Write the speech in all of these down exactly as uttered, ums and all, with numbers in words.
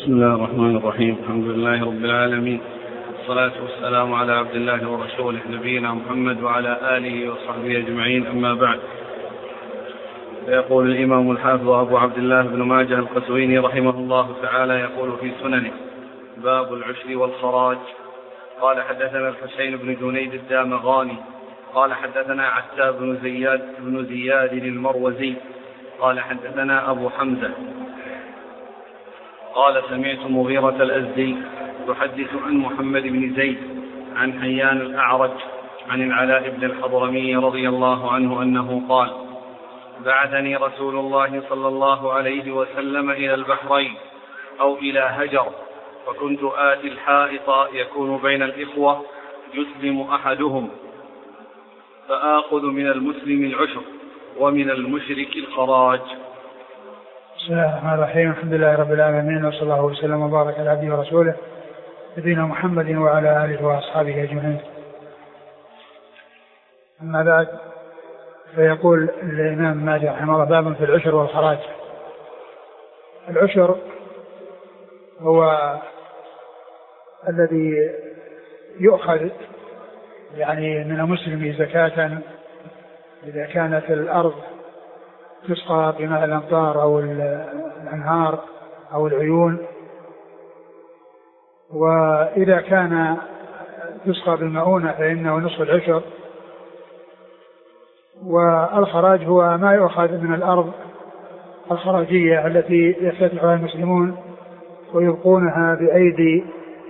بسم الله الرحمن الرحيم. الحمد لله رب العالمين، والصلاة والسلام على عبد الله ورسوله نبينا محمد وعلى آله وصحبه أجمعين، أما بعد. فيقول الإمام الحافظ أبو عبد الله بن ماجه القزويني رحمه الله تعالى يقول في سننه: باب العشر والخراج. قال حدثنا الحسين بن جنيد الدامغاني قال حدثنا عتاب بن زياد بن زياد المروزي قال حدثنا أبو حمزة قال سمعت مغيرة الأزدي يحدث عن محمد بن زيد عن حيان الأعرج عن العلاء بن الحضرمي رضي الله عنه أنه قال: بعثني رسول الله صلى الله عليه وسلم إلى البحرين أو إلى هجر، فكنت آتي الحائط يكون بين الإخوة يسلم أحدهم فآخذ من المسلم العشر ومن المشرك الخراج. بسم الله الرحمن الرحيم. الحمد لله رب العالمين، وصلى الله وسلم وبارك على عبده ورسوله نبينا محمد وعلى آله وأصحابه أجمعين. أما بعد، فيقول الإمام ماجه رحمه الله: باب في العشر والخراج. العشر هو الذي يؤخذ يعني من المسلم زكاة إذا كانت الأرض تسقى بماء الأمطار أو الأنهار أو العيون، وإذا كان تسقى بالمؤونة فإنه نصف العشر. والخراج هو ما يؤخذ من الأرض الخراجية التي يفتتحها المسلمون ويبقونها بأيدي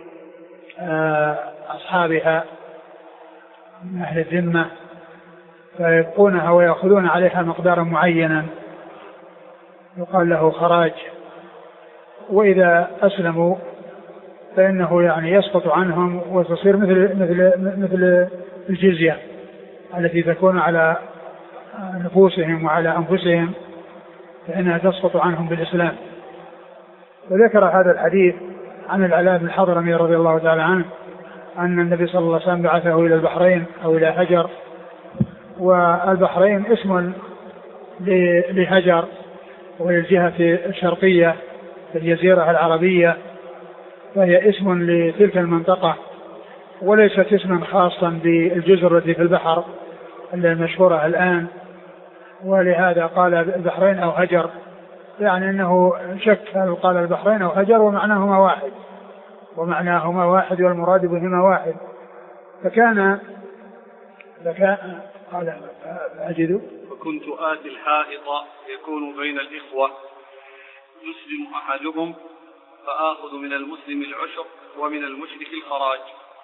أصحابها من أهل الذمة، فيبقونها ويأخذون عليها مقدارا معينا يقال له خراج. وإذا أسلموا فإنه يعني يسقط عنهم وتصير مثل مثل مثل الجزية التي تكون على نفوسهم وعلى أنفسهم، فإنها تسقط عنهم بالإسلام. وذكر هذا الحديث عن العلاء بن الحضرمي رضي الله تعالى عنه أن النبي صلى الله عليه وسلم بعثه إلى البحرين أو إلى هجر، والبحرين اسم لهجر وللجهة الشرقية في الجزيرة العربية، فهي اسم لتلك المنطقة وليست اسما خاصا بالجزر التي في البحر المشهورة الآن. ولهذا قال البحرين أو هجر، يعني أنه شك هل قال البحرين أو هجر ومعناهما واحد ومعناهما واحد والمراد بهما واحد. فكان فكان قال أجد فكنت آتي الحائط يكون بين الإخوة يسلم أحدهم فآخذ من المسلم العشر ومن المشرك الخراج.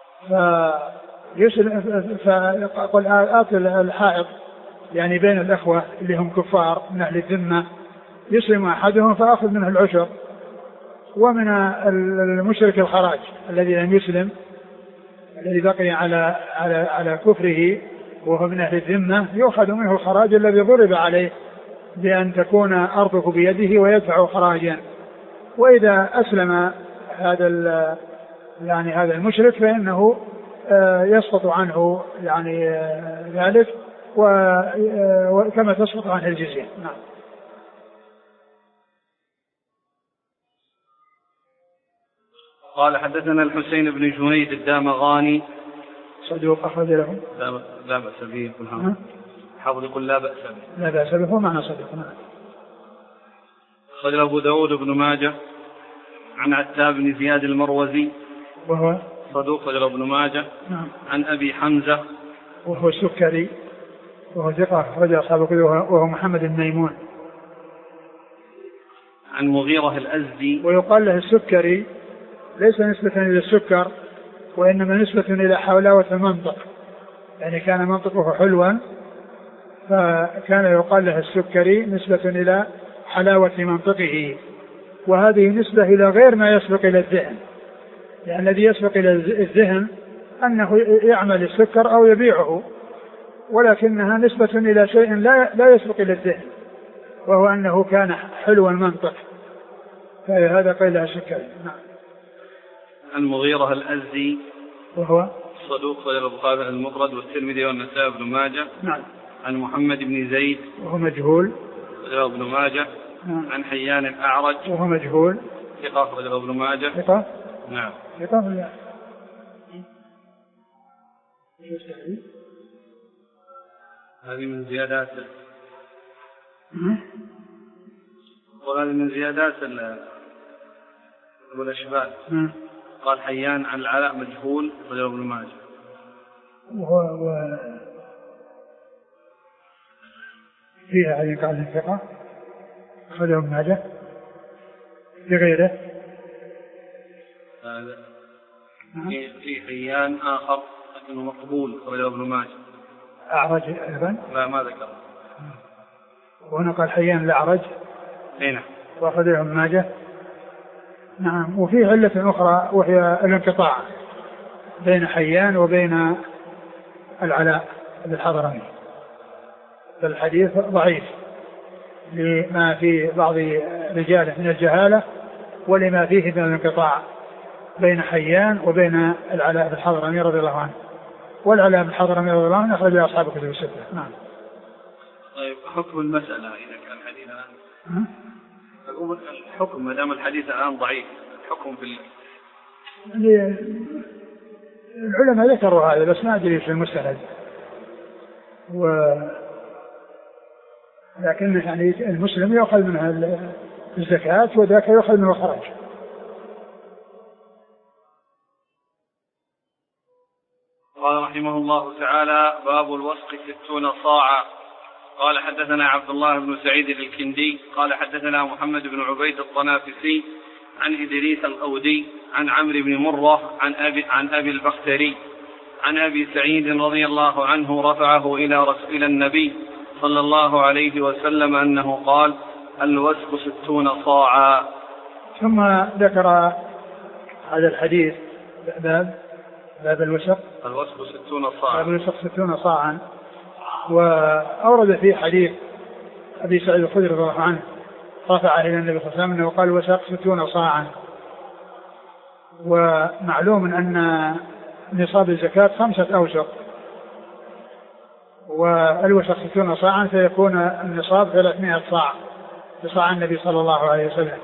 فيسلم فقل آتي الحائط يعني بين الأخوة اللي هم كفار من أهل الذمة، يسلم أحدهم فآخذ منه العشر، ومن المشرك الخراج الذي لم يسلم الذي بقي على على على كفره وهو من أهل الذمة يؤخذ منه الخراج الذي ضرب عليه بأن تكون أرضه بيده ويدفع خراجا. وإذا أسلم هذا يعني هذا المشرك فإنه يسقط عنه يعني ذلك وكما تسقط عنه الجزية. نعم. قال حدثنا الحسين بن جنيد الدامغاني صدوق أخرج له لا, لا بأس به. حافظ يقول لا بأس به لا بأس به هو معنى صدوق. نعم. أخرج أبو داود بن ماجه عن عتاب بن زياد المروزي وهو صدوق أخرج ابن ماجه. نعم. عن أبي حمزة وهو السكري وهو ثقة أخرج أصحاب الكتب وهو محمد بن ميمون. عن مغيرة الأزدي ويقال له السكري ليس نسبة إلى السكر وإنما نسبة إلى حلاوة المنطق، يعني كان منطقه حلوا فكان يقال له السكري نسبة إلى حلاوة منطقه. وهذه نسبة إلى غير ما يسبق إلى الذهن، يعني الذي يسبق إلى الذهن أنه يعمل السكر أو يبيعه، ولكنها نسبة إلى شيء لا لا يسبق إلى الذهن وهو أنه كان حلو المنطق، فهذا قيل له السكري. نعم. المغيرة الأزدي وهو صدوق صدر البخاري المفرد والترمذي والنسائي بن ماجه. نعم. عن محمد بن زيد وهو مجهول صدر ابن ماجه. نعم. عن حيان الأعرج وهو مجهول ثقة أخرجه ابن ماجه. ثقة. نعم. ثقة ولا هذه من زيادات وهذه من زيادات والأشبال. قال حيان عن العلاء مجهول أخرجه ابن ماجه. وهو و... فيها هذه قال ثقة أخرجه ابن ماجه لغيره. هذا في في حيان آخر لكنه مقبول أخرجه ابن ماجه. أعرج أيضا؟ لا ما ذكر. وهنا قال حيان الأعرج. هنا. وأخرجه ابن ماجه. نعم. وفي علة أخرى وهي الانقطاع بين حيان وبين العلاء الحضرمي. فالحديث ضعيف لما في بعض رجاله من الجهالة ولما فيه من الانقطاع بين حيان وبين العلاء الحضرمي رضي الله عنه. والعلاء الحضرمي رضي الله عنه أخرج أصحاب الكتب الستة. نعم. طيب حكم المسألة إذا كان الحديث الآن الحكم ما دام الحديث الآن ضعيف الحكم في العلماء ذكروا هذا بس ما أدري في المستند و لكن يعني المسلم يأخذ منها الزكاة وذاك يأخذ منه الخراج. قال رحمه الله تعالى باب الوسق ستون صاعا. قال حدثنا عبد الله بن سعيد الكندي قال حدثنا محمد بن عبيد الطنافسي عن إدريس الأودي عن عمرو بن مرة عن أبي, عن أبي البختري عن أبي سعيد رضي الله عنه رفعه إلى رسول النبي صلى الله عليه وسلم أنه قال الوسق ستون صاعا. ثم ذكر هذا الحديث باب باب الوسق الوسق ستون صاعا باب الوسق ستون صاعا. وأورد في حديث أبي سعيد الخدري رضي الله عنه رفع إلى النبي صلى الله عليه وسلم أنه قال الوسق ستون صاعا. ومعلوم أن نصاب الزكاة خمسة أوسق والوسق ستون صاعا فيكون النصاب ثلاثمائة صاع بصاع النبي صلى الله عليه وسلم.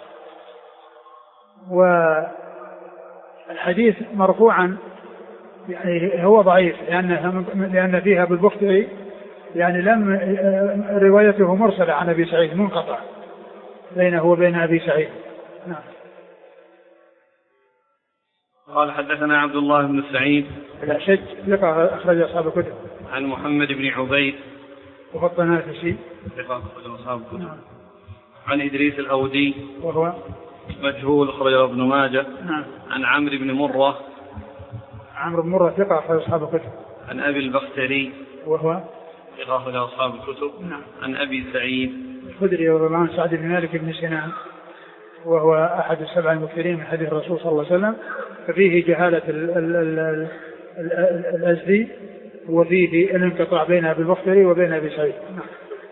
والحديث مرفوعا يعني هو ضعيف لأن لأن فيها بالبختري يعني لم روايته مرسلة عن أبي سعيد منقطع بينه وبين أبي سعيد. نعم. قال حدثنا عبد الله بن سعيد الأشج ثقة أخرج أصحاب الكتب. عن محمد بن عبيد وهو الطنافسي ثقة أخرج أصحاب الكتب. نعم. عن إدريس الأودي وهو مجهول أخرجه ابن ماجه. نعم. عن عمرو بن مرة عمرو بن مرة ثقة أخرج أصحاب الكتب. عن أبي البختري وهو ثقة أخرج أصحاب الكتب. نعم. عن أبي سعيد الخدري رضي الله عنه سعد بن مالك بن سنان وهو أحد السبع المكثرين من حديث الرسول صلى الله عليه وسلم ففيه جهالة الأزدي وفيه الانقطاع بين أبي البختري وبين أبي سعيد. نعم.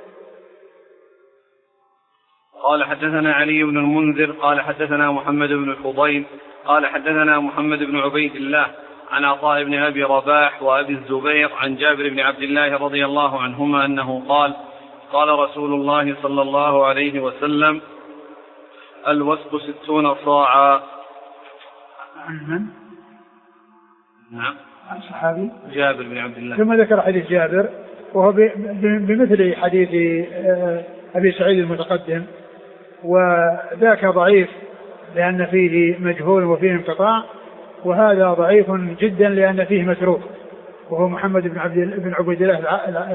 قال حدثنا علي بن المنذر قال حدثنا محمد بن الفضيل قال حدثنا محمد بن عبيد الله عن عطاء بن أبي رباح وأبي الزبير عن جابر بن عبد الله رضي الله عنهما أنه قال قال رسول الله صلى الله عليه وسلم الوسق ستون صاعا. عن من؟ نعم عن صحابي جابر بن عبد الله. ثم ذكر حديث جابر وهو بمثل حديث أبي سعيد المتقدم وذاك ضعيف لأن فيه مجهول وفيه انقطاع وهذا ضعيف جدا لأن فيه متروك وهو محمد بن عبد بن عبيد الله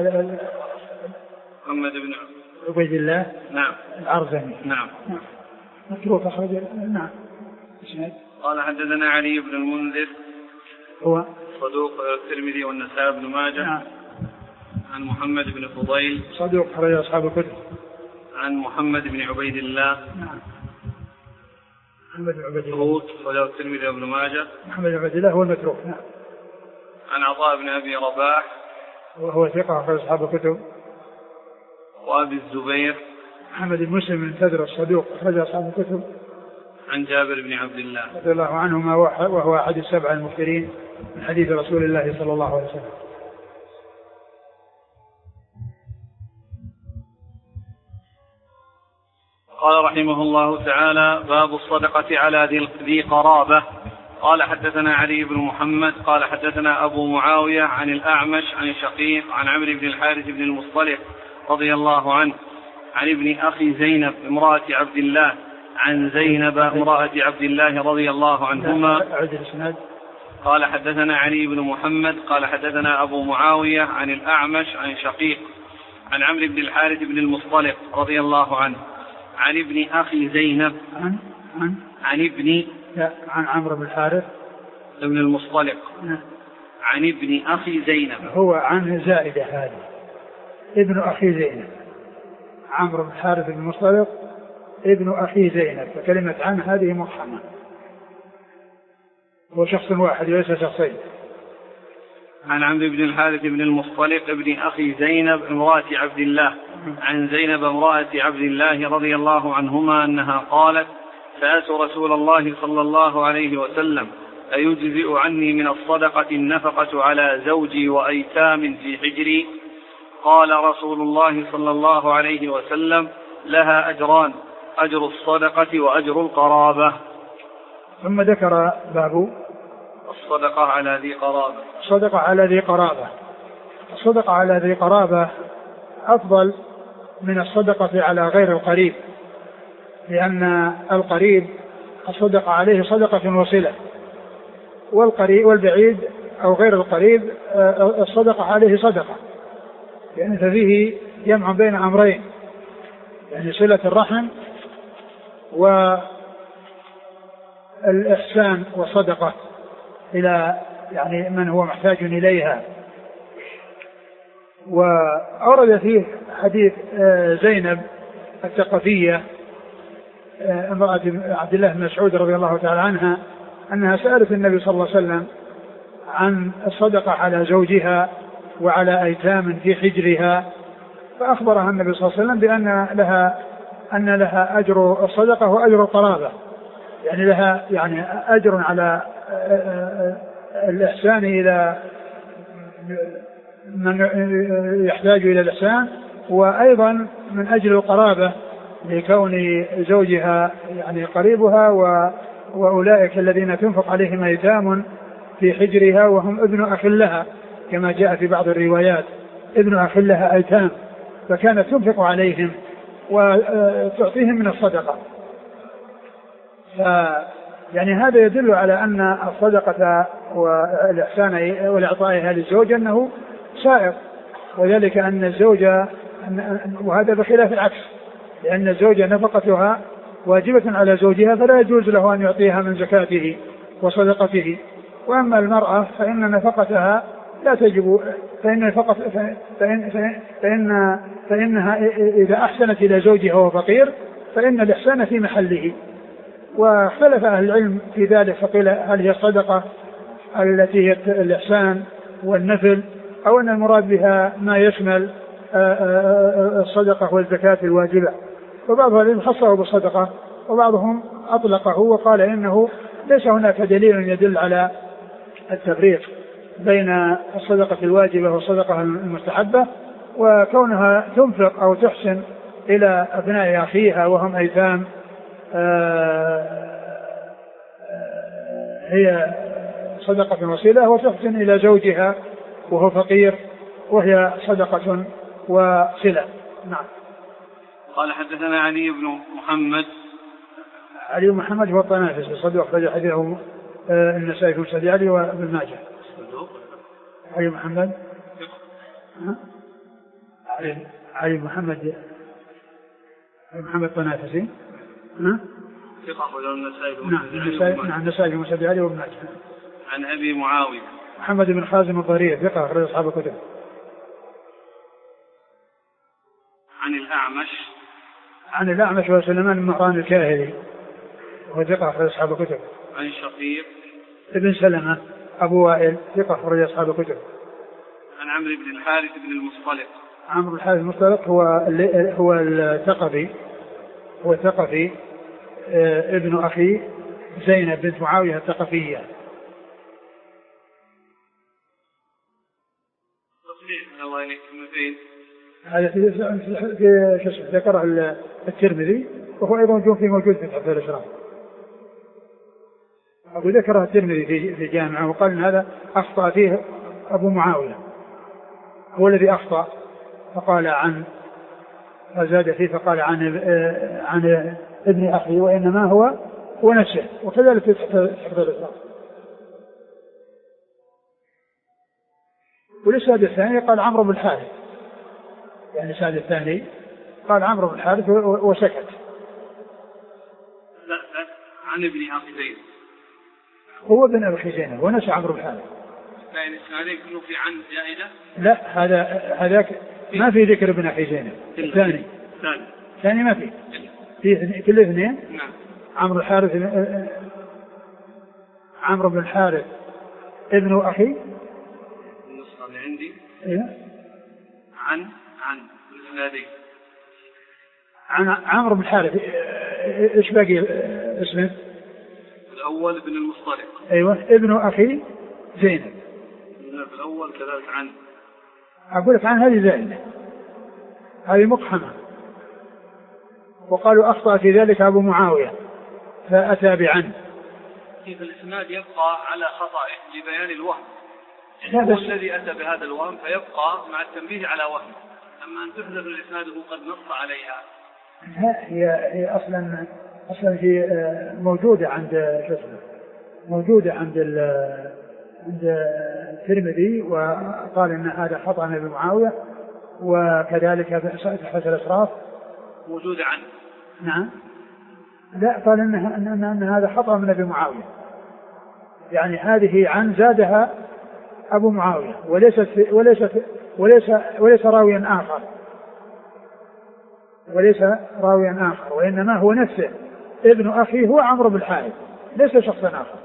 محمد بن عبيد الله نعم العرزمي. نعم. نعم متروك أخرج. نعم. قال حدثنا علي بن المنذر هو صدوق الترمذي والنسائي بن ماجه. نعم. عن محمد بن فضيل صدوق أخرج أصحاب الكتب. عن محمد بن عبيد الله. نعم. محمد بن عبيد الله صدوق الترمذي وابن ماجه. محمد بن عبيد الله هو المتروك. نعم. عن عطاء بن أبي رباح وهو ثقة أخرج أصحاب الكتب. وأبي الزبير محمد بن مسلم بن تدر الصدوق أخرج أصحاب الكتب. عن جابر بن عبد الله رضي الله عنهما وهو أحد السبع المكثرين من حديث رسول الله صلى الله عليه وسلم. قال رحمه الله تعالى: باب الصدقة على ذي قرابة. قال حدثنا علي بن محمد قال حدثنا أبو معاوية عن الأعمش عن شقيق عن عمرو بن الحارث بن المصطلق رضي الله عنه عن ابن أخي زينب امرأة عبد الله عن زينب امرأة عبد الله رضي الله عنهما. قال حدثنا علي بن محمد قال حدثنا أبو معاوية عن الأعمش عن شقيق عن عمرو بن الحارث بن المصطلق رضي الله عنه عن ابن أخي زينب عن عن عن ابن عن عمرو بن الحارث بن المصطلق عن ابن أخي زينب. هو عن زائدة هذه ابن أخي زينب. عمرو بن الحارث بن المصطلق ابن أخي زينب، فكلمة عن هذه مرحمة، هو شخص واحد وليس شخصين. عن عمرو بن الحارث بن المصطلق ابن أخي زينب امرأة عبد الله عن زينب امرأة عبد الله رضي الله عنهما أنها قالت: سألت رسول الله صلى الله عليه وسلم: أيجزئ عني من الصدقة النفقة على زوجي وأيتام في حجري؟ قال رسول الله صلى الله عليه وسلم: لها أجران، أجر الصدقة وأجر القرابة. ثم ذكر باب الصدقة على ذي قرابة. الصدقة على ذي قرابة. الصدقة على ذي قرابة أفضل من الصدقة على غير القريب، لأن القريب الصدقة عليه صدقة وصلة، والقريب والبعيد أو غير القريب الصدقة عليه صدقة، لأن فيه جمع بين أمرين، يعني صلة الرحم والإحسان والصدقة إلى يعني من هو محتاج إليها. وأورد فيه حديث زينب الثقفية امرأة عبد الله بن مسعود رضي الله تعالى عنها أنها سألت النبي صلى الله عليه وسلم عن الصدقة على زوجها وعلى أيتام في حجرها، فأخبرها النبي صلى الله عليه وسلم بأن لها أن لها أجر الصدقة وأجر القرابة، يعني لها يعني أجر على الإحسان إلى من يحتاج إلى الإحسان، وأيضا من أجل القرابة لكون زوجها يعني قريبها، وأولئك الذين تنفق عليهم أيتام في حجرها وهم ابن أخ لها كما جاء في بعض الروايات، ابن أخ لها أيتام، فكانت تنفق عليهم وتعطيهم من الصدقة. يعني هذا يدل على أن الصدقة والإحسان والإعطائها للزوج أنه سائر، وذلك أن الزوجة، وهذا بخلاف العكس، لأن الزوجة نفقتها واجبة على زوجها فلا يجوز له أن يعطيها من زكاته وصدقته، وأما المرأة فإن نفقتها لا تجب، فإن فقط فإن فإن فإن فإنها إذا أحسنت إلى زوجها وهو فقير فإن الإحسان في محله. واختلف أهل العلم في ذلك، فقيل هل هي الصدقة التي هي الإحسان والنفل، أو أن المراد بها ما يشمل الصدقة والزكاة الواجبة. وبعض العلم خصه بالصدقة وبعضهم أطلقه وقال إنه ليس هناك دليل يدل على التفريق بين الصدقة الواجبة والصدقة المستحبة، وكونها تنفق أو تحسن إلى أبناء أخيها وهم أيتام هي صدقة وصلة، وتحسن إلى زوجها وهو فقير وهي صدقة وصلة. نعم. قال حدثنا علي بن محمد. علي بن محمد هو الطنافسي صدوق أخرج حديثه النسائي في مسند علي وابن ماجه. علي محمد علي علي محمد محمد الطنافسي ها ثقة وله النسائي. نعم النسائي في مسند علي وابن ماجه. عن أبي معاوية محمد بن خازم الضرير ثقة أخرج أصحاب الكتب. عن الأعمش عن الأعمش وسليمان بن مهران الكاهلي وهو ثقة أخرج أصحاب الكتب. عن شقيق ابن سلمة أبو وائل ثقة أخرج أصحاب الكتب. عن عمرو بن الحارث بن المصطلق. عمرو بن الحارث المصطلق هو هو الثقفي هو الثقفي ابن أخي زينب بنت معاوية الثقفية. تصحيح الله إليكم فين؟ هذا في في شو اسمه ذكره الترمذي، وهو أيضا موجود في موجود في تحفة الأشراف. أبو ذكره الترمذي في في جامعه وقال إن هذا أخطأ فيه أبو معاوية، هو الذي أخطأ، فقال عن فزاد فيه فقال عن عن ابن أخي وإنما هو هو نفسه، وكذلك في تحفة الأشراف. والإسناد الثاني قال عمرو بن الحارث، يعني الإسناد الثاني قال عمرو بن الحارث وسكت. لا لا عن ابن أخي زينب، هو ابن أبي زينب ونسى عمرو بن الحارث. لا الإسنادين كله في عن زائدة. لا هذا هذاك ما في ذكر ابن أخي زينب. الثاني الثاني الثاني ما في في كل اثنين. نعم. عمرو الحارث عمرو بن الحارث ابن أخي النسخة اللي عندي إيه؟ عن عن الإسنادين عن عمرو بن الحارث. ايش باقي اسمه؟ الأول ابن المصطلق. أيوة ابن أخي زينب. الأول كذلك عن. أقول لك عن هذه زائدة، هذه مقحمة، وقالوا أخطأ في ذلك أبو معاوية فأتى بعن. كيف الإسناد يبقى على خطأه لبيان الوهم؟ هو الذي أتى بهذا الوهم فيبقى مع التنبيه على وهم، أما أن تحذف الإسناد قد نص عليها. هي هي أصلا أصلا في موجودة عند شسمه موجودة عند عند الترمذي، وقال إن هذا خطأ من ابي معاوية، وكذلك في تحفة الأشراف موجودة عنه. نعم. لا قال إن إن إن هذا خطأ من ابي معاوية، يعني هذه عن زادها أبو معاوية، وليست وليست وليس وليس راويا آخر وليس راويا آخر وإنما هو نفسه ابن أخي هو عمرو بن الحارث، ليس شخصا آخر.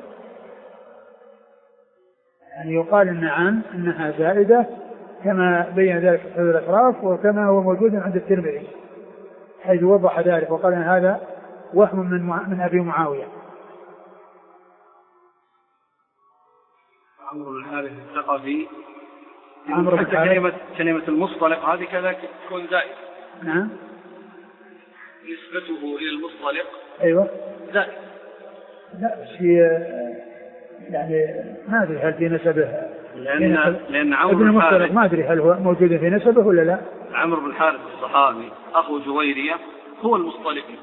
يعني يقال إن عن أنها زائدة كما بين ذلك في الأشراف، وكما هو موجود عند الترمذي حيث وضح ذلك وقال أن هذا وهم من من أبي معاوية. عمرو بن الحارث الثقفي. عمرو بن الحارث كلمة كلمة المصطلق هذه كذلك تكون زائدة. نعم. نسبته إلى المصطلق. أيوة. زائد. لا بس هي يعني ما أدري هل في نسبه، لأن لأن عمرو بن الحارث ما أدري هل هو موجود في نسبه ولا لا. عمرو بن الحارث الصحابي أخو جويرية هو المصطلقي،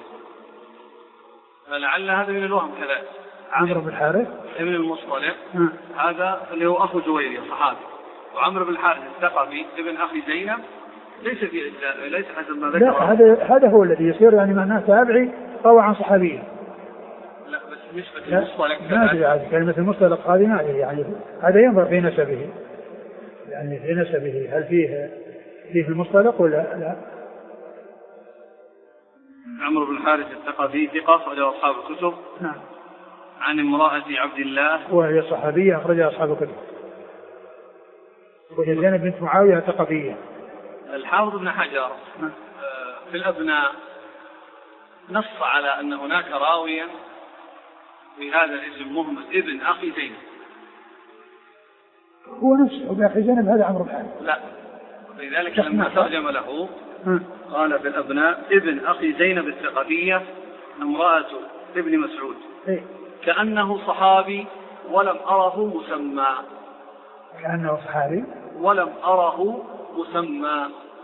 فلعل هذا من الوهم كذلك. عمرو بن الحارث ابن المصطلق هذا اللي هو أخو جويرية صحابي، وعمرو بن الحارث الثقفي ابن أخي زينب ليس في ليس حسب ما ذكر. لا هذا هذا هو الذي يصير يعني معناه تابعي روى عن صحابي. لا بس نسبة المصطلق ما أدري هذه كلمة المصطلق هذه ما أدري، يعني هذا ينظر في نسبه، يعني في نسبه هل فيه فيه المصطلق ولا لا. عمرو بن الحارث الثقفي ثقة أخرجه أصحاب الكتب. نعم. عن امرأة عبد الله وهي صحابية أخرجها أصحاب الكتب، وهي زينب بنت معاوية ثقفية. الحافظ ابن حجر في الأبناء نص على أن هناك راويا في هذا الاسم مهمل ابن أخي زينب. هو نفسه ابن أخي زينب هذا عمرو بن الحارث. لا، ولذلك لما ترجم له قال في الأبناء ابن أخي زينب الثقفية امرأة ابن مسعود. إيه؟ كأنه صحابي ولم أره مسمى. كأنه صحابي ولم أره مسمى.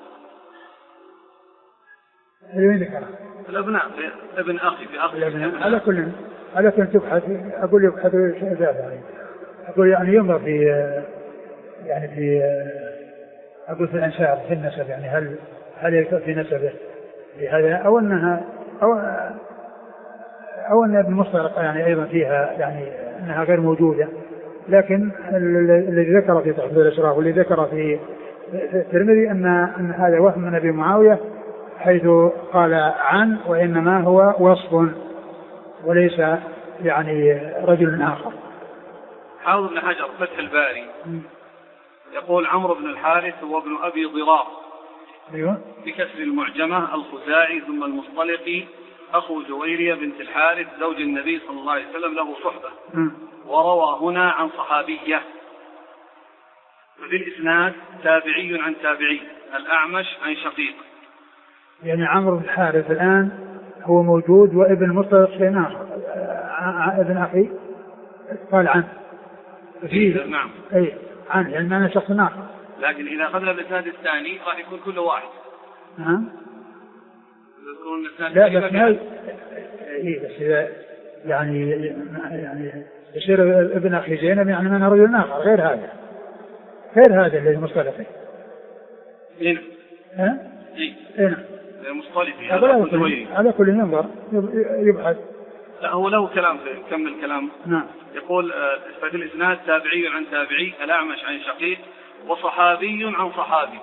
وين ذكره؟ الأبناء ابن أخي في أخي الأبناء. على كل على كل تبحث أقول يبحث شيء يعني أقول يعني ينظر في يعني في أقول في الأنساب في النسب، يعني هل هل يكون في نسبه لهذا أو أنها أو أو أن ابن المصطلق يعني أيضا فيها يعني أنها غير موجودة، لكن الذي ذكر في تحفة الأشراف والذي ذكر في الترمذي أن أن هذا وهم من أبي معاوية حيث قال عن، وإنما هو وصف وليس يعني رجل آخر. حافظ بن حجر فتح الباري يقول عمرو بن الحارث هو ابن أبي ضرار. أيوة. بكسر المعجمة الخزاعي ثم المصطلقي أخو جويرية بنت الحارث زوج النبي صلى الله عليه وسلم له صحبة. م. وروى هنا عن صحابية، وفي الإسناد تابعي عن تابعي الأعمش عن شقيق. يعني عمرو بن الحارث الآن هو موجود وابن مصطلق شيء آخر ابن أخي قال عنه فيه نعم أي عنه يعني أنا شخص آخر، لكن إذا أخذنا الإسناد الثاني راح يكون كله واحد. نعم يكون لا بس ما إيه بس إذا يعني يعني يصير ابن أخي زينب يعني من رجل آخر غير هذا غير هذا اللي مصطلقي. هنا ها إيه هنا مصطلقي على كل ينظر يبحث. لا هو له كلام كمل كلام. نعم يقول في الإسناد تابعي عن تابعي الأعمش عن شقيق وصحابي عن صحابي.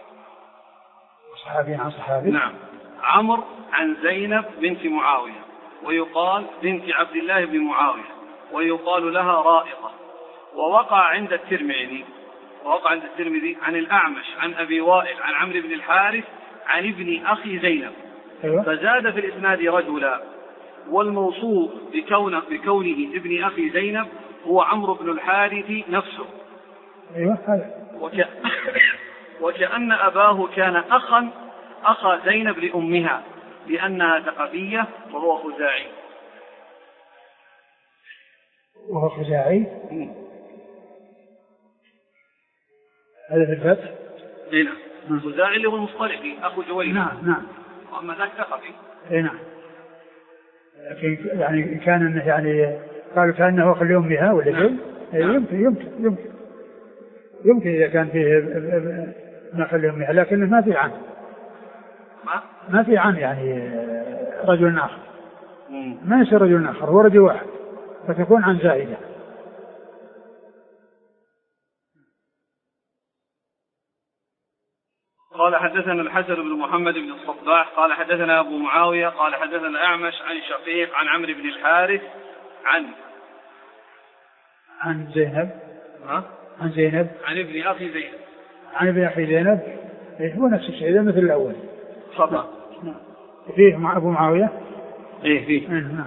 صحابي عن صحابي نعم. عمرو عن زينب بنت معاوية ويقال بنت عبد الله بن معاوية ويقال لها رائقة. ووقع عند الترمذي ووقع عند الترمذي عن الأعمش عن أبي وائل عن عمرو بن الحارث عن ابن أخي زينب. أيوة. فزاد في الإسناد رجلا والموصوف بكونه, بكونه ابن أخي زينب هو عمرو بن الحارث نفسه. أيوة. وك... وكأن أباه كان أخا أخا زينب لأمها لأنها ثقفية وهو خزاعي. وهو خزاعي هذا في الفتح. نعم. خزاعي اللي هو المصطلقي أخو جويرية. نعم نعم. وأما ذاك ثقفي. نعم. لكن يعني كان يعني قالوا كأنه أخ لأمها ولا شيء. يمكن يمكن يمكن يمكن إذا كان فيه ما خلي أمها لكنه ما في عنه. ما ما في عنه يعني رجل آخر. ما يصير رجل آخر هو رجل واحد فتكون عن زائدة. قال حدثنا الحسن بن محمد بن الصباح قال حدثنا أبو معاوية قال حدثنا الأعمش عن شقيق عن عمرو بن الحارث عن عن زينب ها؟ عن زينب عن ابن أخي زينب عن ابن أخي زينب. إيه هو نفس الشيء مثل الأول. صبا نعم. فيه مع أبو معاوية. إيه فيه. نعم.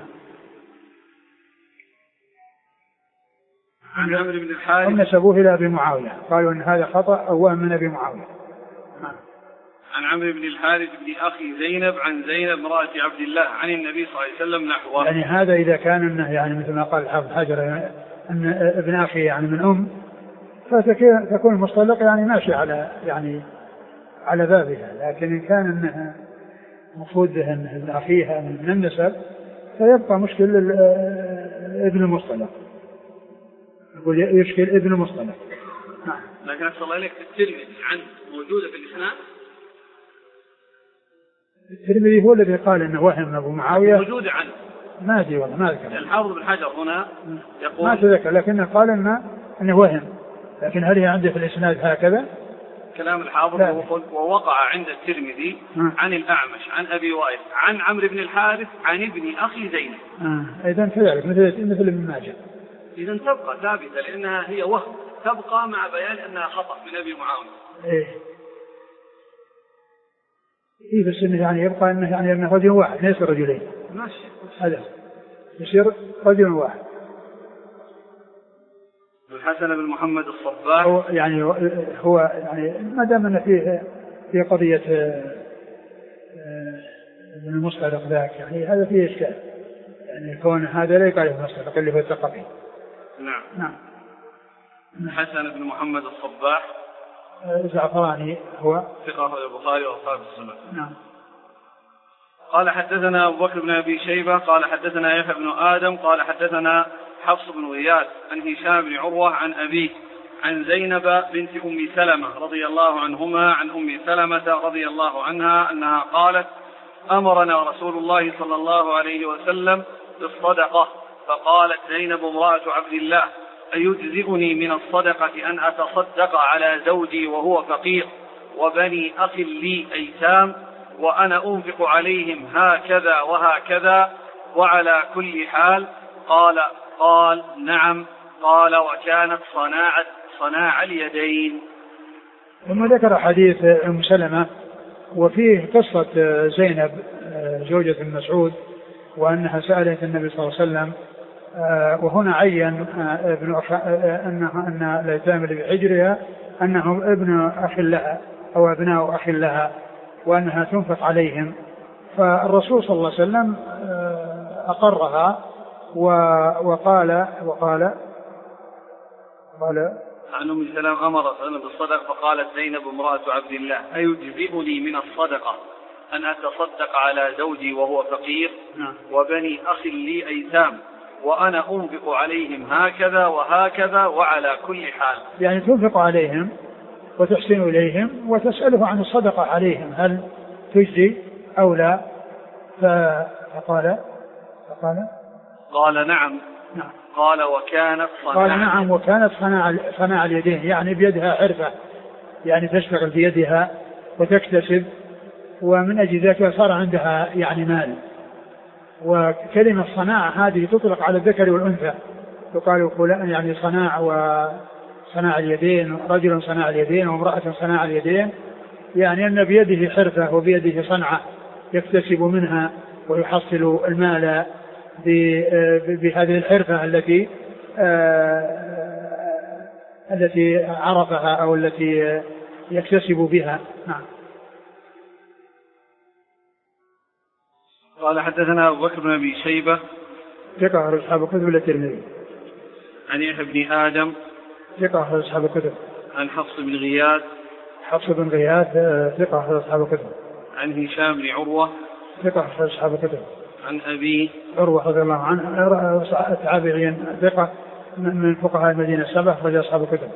عن عمرو بن الحارث. هم نسبوه إلى أبي معاوية قالوا إن هذا خطأ أو وهم من أبي معاوية. نعم. عن عمرو بن الحارث بن أخي زينب عن زينب امرأة عبد الله عن النبي صلى الله عليه وسلم نحوه. يعني هذا إذا كان إنه يعني مثل ما قال الحافظ حجر أن ابن أخي يعني من أم فتكون المصطلق يعني ماشي على يعني على بابها. لكن إن كان إنها مفروض أن ابن أخيها من النسب فيبقى مشكل ابن المصطلق يقول يشكل ابن المصطلق. نعم. لكن أصل عليك الترمذي عن موجودة في الإسناد. الترمذي هو الذي قال انه وهم ابو معاويه موجود عنه. ما ادري والله ما اذكر. الحافظ بن حجر هنا يقول ما تذكر لكنه قال انه انه وهم. لكن هل هي عنده في الاسناد هكذا؟ كلام الحافظ ووقع عند الترمذي عن الأعمش عن أبي وائل عن عمرو بن الحارث عن ابن أخي زينب. آه. إذا كذلك مثل مثل ابن ماجه. إذا تبقى ثابتة لأنها هي وهم تبقى مع بيان أنها خطأ من أبي معاوية. إيه. إيه بس إنه يعني يبقى إنه يعني إنه رجل واحد ليس رجلين. ماشي. هذا يصير رجل واحد. الحسن بن محمد الصباح. هو يعني هو يعني ما دام إنه فيه في قضية ابن المصطلق ذاك يعني هذا فيه إشكال. يعني كون هذا لا يقال ابن المصطلق اللي هو الثقفي. نعم. نعم. الحسن بن محمد الصباح. زعفراني هو ثقة البخاري وأصحاب السنة. نعم. قال حدثنا أبو بكر بن أبي شيبة قال حدثنا يحيى بن آدم قال حدثنا حفص بن غياث عن هشام بن عروة عن أبيه عن زينب بنت أم سلمة رضي الله عنهما عن أم سلمة رضي الله عنها أنها قالت أمرنا رسول الله صلى الله عليه وسلم بالصدقة فقالت زينب امرأة عبد الله أيجزئني من الصدقة أن أتصدق على زوجي وهو فقير وبني أخ لي أيتام وأنا أنفق عليهم هكذا وهكذا وعلى كل حال قال قال نعم قال وكانت صناعة صناع اليدين. ثم ذكر حديث أم سلمة وفيه قصة زينب زوجة مسعود وأنها سألت النبي صلى الله عليه وسلم وهنا عين ابن أخ أنها أن الأيتام اللي بحجرها أنهم ابن أخ لها أو أبناء أخ لها وأنها تنفق عليهم. فالرسول صلى الله عليه وسلم أقرها وقال وقال قال عن أم سلمة أمر صلى بالصدق فقالت زينب امرأة عبد الله أيجزئني من الصدقة أن أتصدق على زوجي وهو فقير وبني أخ لي أيتام وأنا أنفق عليهم هكذا وهكذا وعلى كل حال. يعني تنفق عليهم وتحسن إليهم وتسأله عن الصدقة عليهم هل تجزي أو لا. فقال فقال قال نعم. نعم. قال وكانت صناعة قال نعم وكانت صناعة صناعة اليدين يعني بيدها حرفة يعني تشتغل بيدها وتكتسب ومن أجل ذلك صار عندها يعني مال. وكلمة صناعة هذه تطلق على الذكر والأنثى يقال فلان يعني صناع وصناع اليدين رجل صناع اليدين وامرأة صناع اليدين يعني أن بيده حرفة وبيده صنعة يكتسب منها ويحصل المال بهذه الحرفة التي التي عرفها أو التي يكتسب بها. نعم. قال حدثنا أبو بكر بن أبي شيبة ثقة أخرج أصحاب الكتب الترمذي. عن يحيى بن آدم ثقة أخرج أصحاب الكتب. عن حفص بن غياث حفص بن غياث ثقة أخرج أصحاب الكتب. عن هشام بن عروة ثقة أخرج أصحاب الكتب. عن أبي عروة رضي الله عنه تابعي ثقة من فقهاء المدينة السبع أخرج أصحاب الكتب.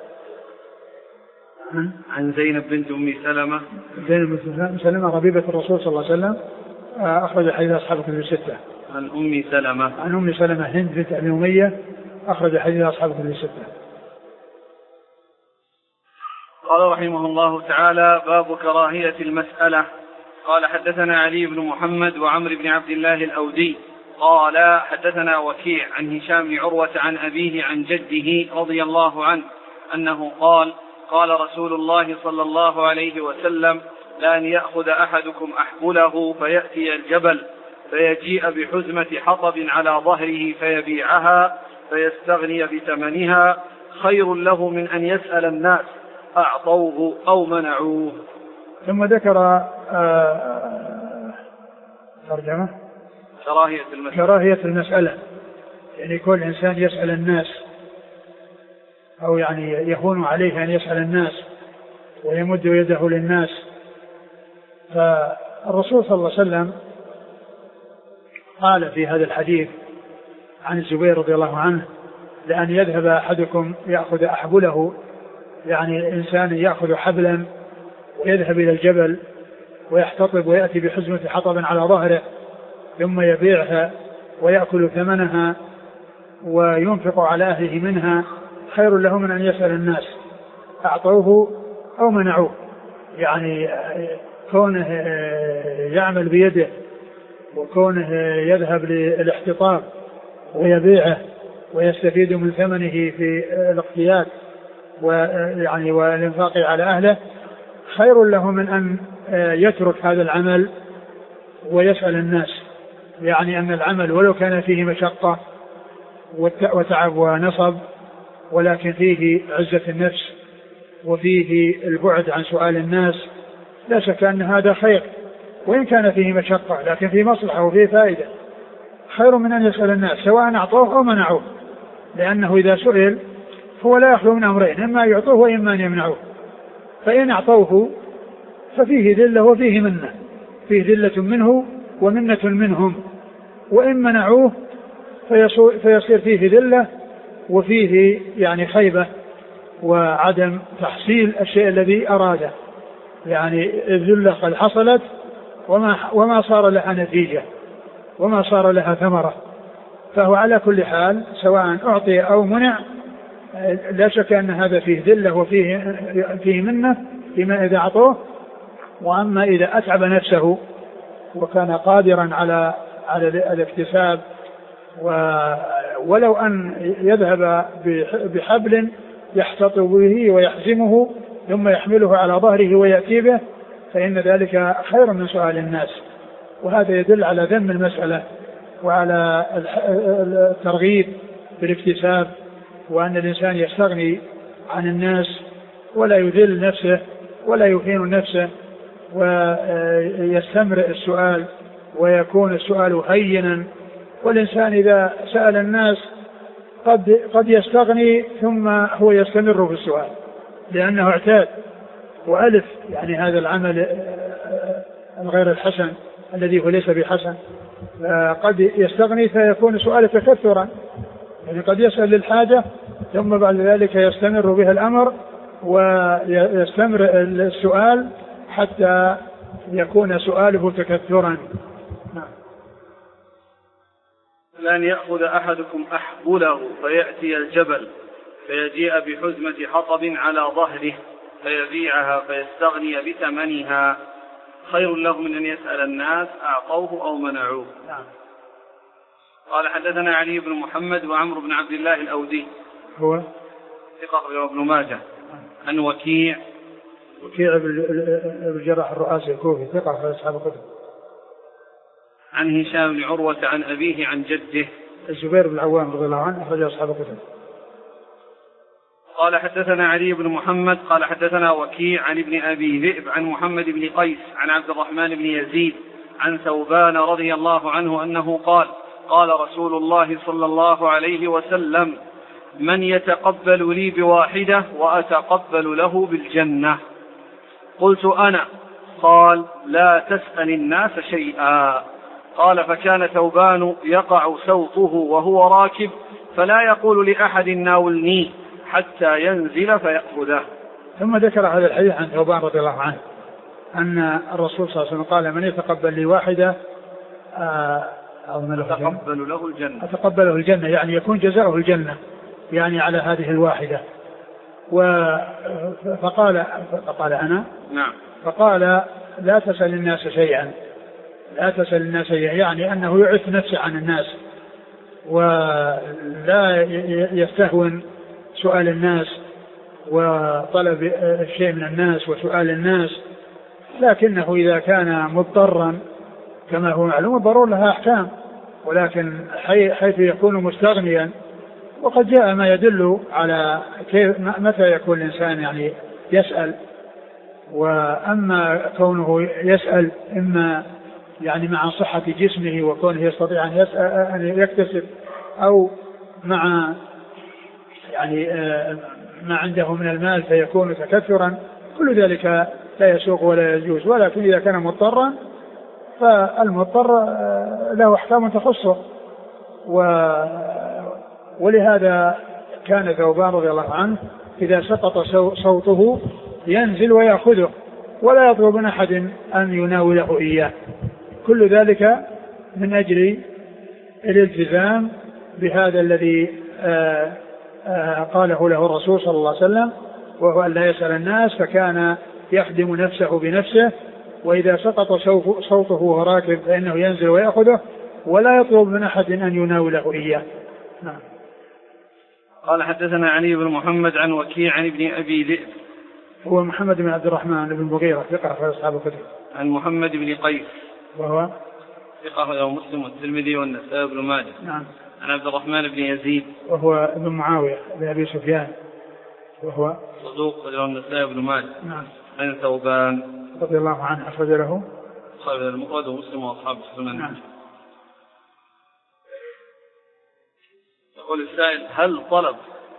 عن زينب بنت أم سلمة زينب بنت أم سلمة ربيبة الرسول صلى الله عليه وسلم أخرج حديث أصحاب الكتب الستة. عن أم سلمة عن أم سلمة هند بنت أبي أمية أخرج حديث أصحاب الكتب الستة. قال رحمه الله تعالى باب كراهية المسألة. قال حدثنا علي بن محمد وعمر بن عبد الله الأودي قال حدثنا وكيع عن هشام بن عروة عن أبيه عن جده رضي الله عنه أنه قال قال رسول الله صلى الله عليه وسلم لأن يأخذ أحدكم أحبله فيأتي الجبل فيجيء بحزمة حطب على ظهره فيبيعها فيستغني بثمنها خير له من أن يسأل الناس أعطوه أو منعوه. ثم ذكر ترجمة كراهية المسألة. كراهية المسألة يعني كل إنسان يسأل الناس أو يعني يهون عليه أن يسأل الناس ويمد يده للناس. فالرسول صلى الله عليه وسلم قال في هذا الحديث عن الزبير رضي الله عنه لأن يذهب أحدكم يأخذ أحبله يعني إنسان يأخذ حبلا ويذهب إلى الجبل ويحتطب ويأتي بحزمة حطب على ظهره ثم يبيعها ويأكل ثمنها وينفق على أهله منها خير له من أن يسأل الناس أعطوه أو منعوه. يعني كونه يعمل بيده وكونه يذهب للاحتطاب ويبيعه ويستفيد من ثمنه في الاقتياد ويعني والإنفاق على أهله خير له من أن يترك هذا العمل ويسأل الناس. يعني أن العمل ولو كان فيه مشقة وتعب ونصب ولكن فيه عزة النفس وفيه البعد عن سؤال الناس لا شك أن هذا خير وإن كان فيه مشقة لكن فيه مصلحة وفيه فائدة خير من أن يسأل الناس سواء أعطوه أو منعوه. لأنه إذا سئل هو لا يخلو من أمرين إما يعطوه وإما أن يمنعوه. فإن أعطوه ففيه ذلة وفيه منة فيه ذلة منه ومنة منهم وإن منعوه فيصير فيه ذلة وفيه يعني خيبة وعدم تحصيل الشيء الذي أراده. يعني الذلة قد حصلت وما, وما صار لها نتيجة وما صار لها ثمرة. فهو على كل حال سواء أعطي أو منع لا شك أن هذا فيه ذلة وفيه فيه منة فيما إذا أعطوه. وأما إذا أتعب نفسه وكان قادرا على على الاكتساب ولو أن يذهب بحبل يحتطب به ويحزمه ثم يحمله على ظهره ويأتي به فإن ذلك خير من سؤال الناس. وهذا يدل على ذم المسألة وعلى الترغيب بالاكتساب وأن الإنسان يستغني عن الناس ولا يذل نفسه ولا يهين نفسه ويستمرئ السؤال ويكون السؤال هينا. والإنسان إذا سأل الناس قد قد يستغني ثم هو يستمر في السؤال لأنه اعتاد وألف يعني هذا العمل الغير الحسن الذي هو ليس بحسن، قد يستغني فيكون سؤاله تكثرا، يعني قد يسأل للحاجة ثم بعد ذلك يستمر به الأمر ويستمر السؤال حتى يكون سؤاله تكثرا. لأن يأخذ أحدكم أحبله فيأتي الجبل فيجيء بحزمة حطب على ظهره فيبيعها فيستغني بثمنها خير له من أن يسأل الناس أعطوه أو منعوه. نعم. قال حدثنا علي بن محمد وعمرو بن عبد الله الأودي هو ثقة ابن ماجه عن وكيع وكيع بن الجراح الرؤاسي الكوفي ثقة في أصحاب الكتب. عن هشام بن عروة عن أبيه عن جده الزبير بن العوام رضي الله عنه أخرج أصحاب الكتب. قال حدثنا علي بن محمد قال حدثنا وكيع عن ابن أبي ذئب عن محمد بن قيس عن عبد الرحمن بن يزيد عن ثوبان رضي الله عنه أنه قال قال رسول الله صلى الله عليه وسلم من يتقبل لي بواحدة وأتقبل له بالجنة؟ قلت أنا. قال لا تسأل الناس شيئا. قال فكان ثوبان يقع سوطه وهو راكب فلا يقول لأحد ناولني حتى ينزل فيأخذه. ثم ذكر هذا الحديث عن ثوبان رضي الله عنه أن الرسول صلى الله عليه وسلم قال من يتقبل لي واحدة أتقبل له الجنة أتقبله الجنة، يعني يكون جزاؤه الجنة يعني على هذه الواحدة. فقال فقال أنا نعم. فقال لا تسأل الناس شيئا لا تسأل الناس شيئا يعني أنه يعف نفسه عن الناس ولا يستهون سؤال الناس وطلب الشيء من الناس وسؤال الناس، لكنه إذا كان مضطرا كما هو معلوم الضرورة لها أحكام، ولكن حيث يكون مستغنيا وقد جاء ما يدل على كيف متى يكون الإنسان يعني يسأل. وأما كونه يسأل إما يعني مع صحة جسمه وكونه يستطيع أن يسأل أن يكتسب أو مع يعني ما عنده من المال فيكون تكثرا، كل ذلك لا يسوق ولا يجوز. ولكن إذا كان مضطرا فالمضطر له أحكام تخصه. ولهذا كان ثوبان رضي الله عنه إذا سقط صوته ينزل ويأخذه ولا يطلب من أحد أن يناوله إياه، كل ذلك من أجل الالتزام بهذا الذي آآ آآ قاله له الرسول صلى الله عليه وسلم، وهو أن لا يسأل الناس، فكان يخدم نفسه بنفسه، وإذا سقط صوته وهو راكب فإنه ينزل ويأخذه ولا يطلب من أحد أن يناوله إياه. نعم. قال حدثنا علي بن محمد عن وكيع عن ابن أبي ذئب هو محمد بن عبد الرحمن بن المغيرة ثقة في أصحاب الكتب. عن محمد بن قيس وهو ثقة له مسلم والترمذي والنسائي بن ماجه. نعم. عن عبد الرحمن بن يزيد وهو ابن معاوية بن أبي سفيان وهو صدوق له النسائي بن ماجه. نعم. عن ثوبان رضي الله عنه أخرج له أصحاب المفرد ومسلم وأصحاب السنن. نعم. يقول السائل هل طلب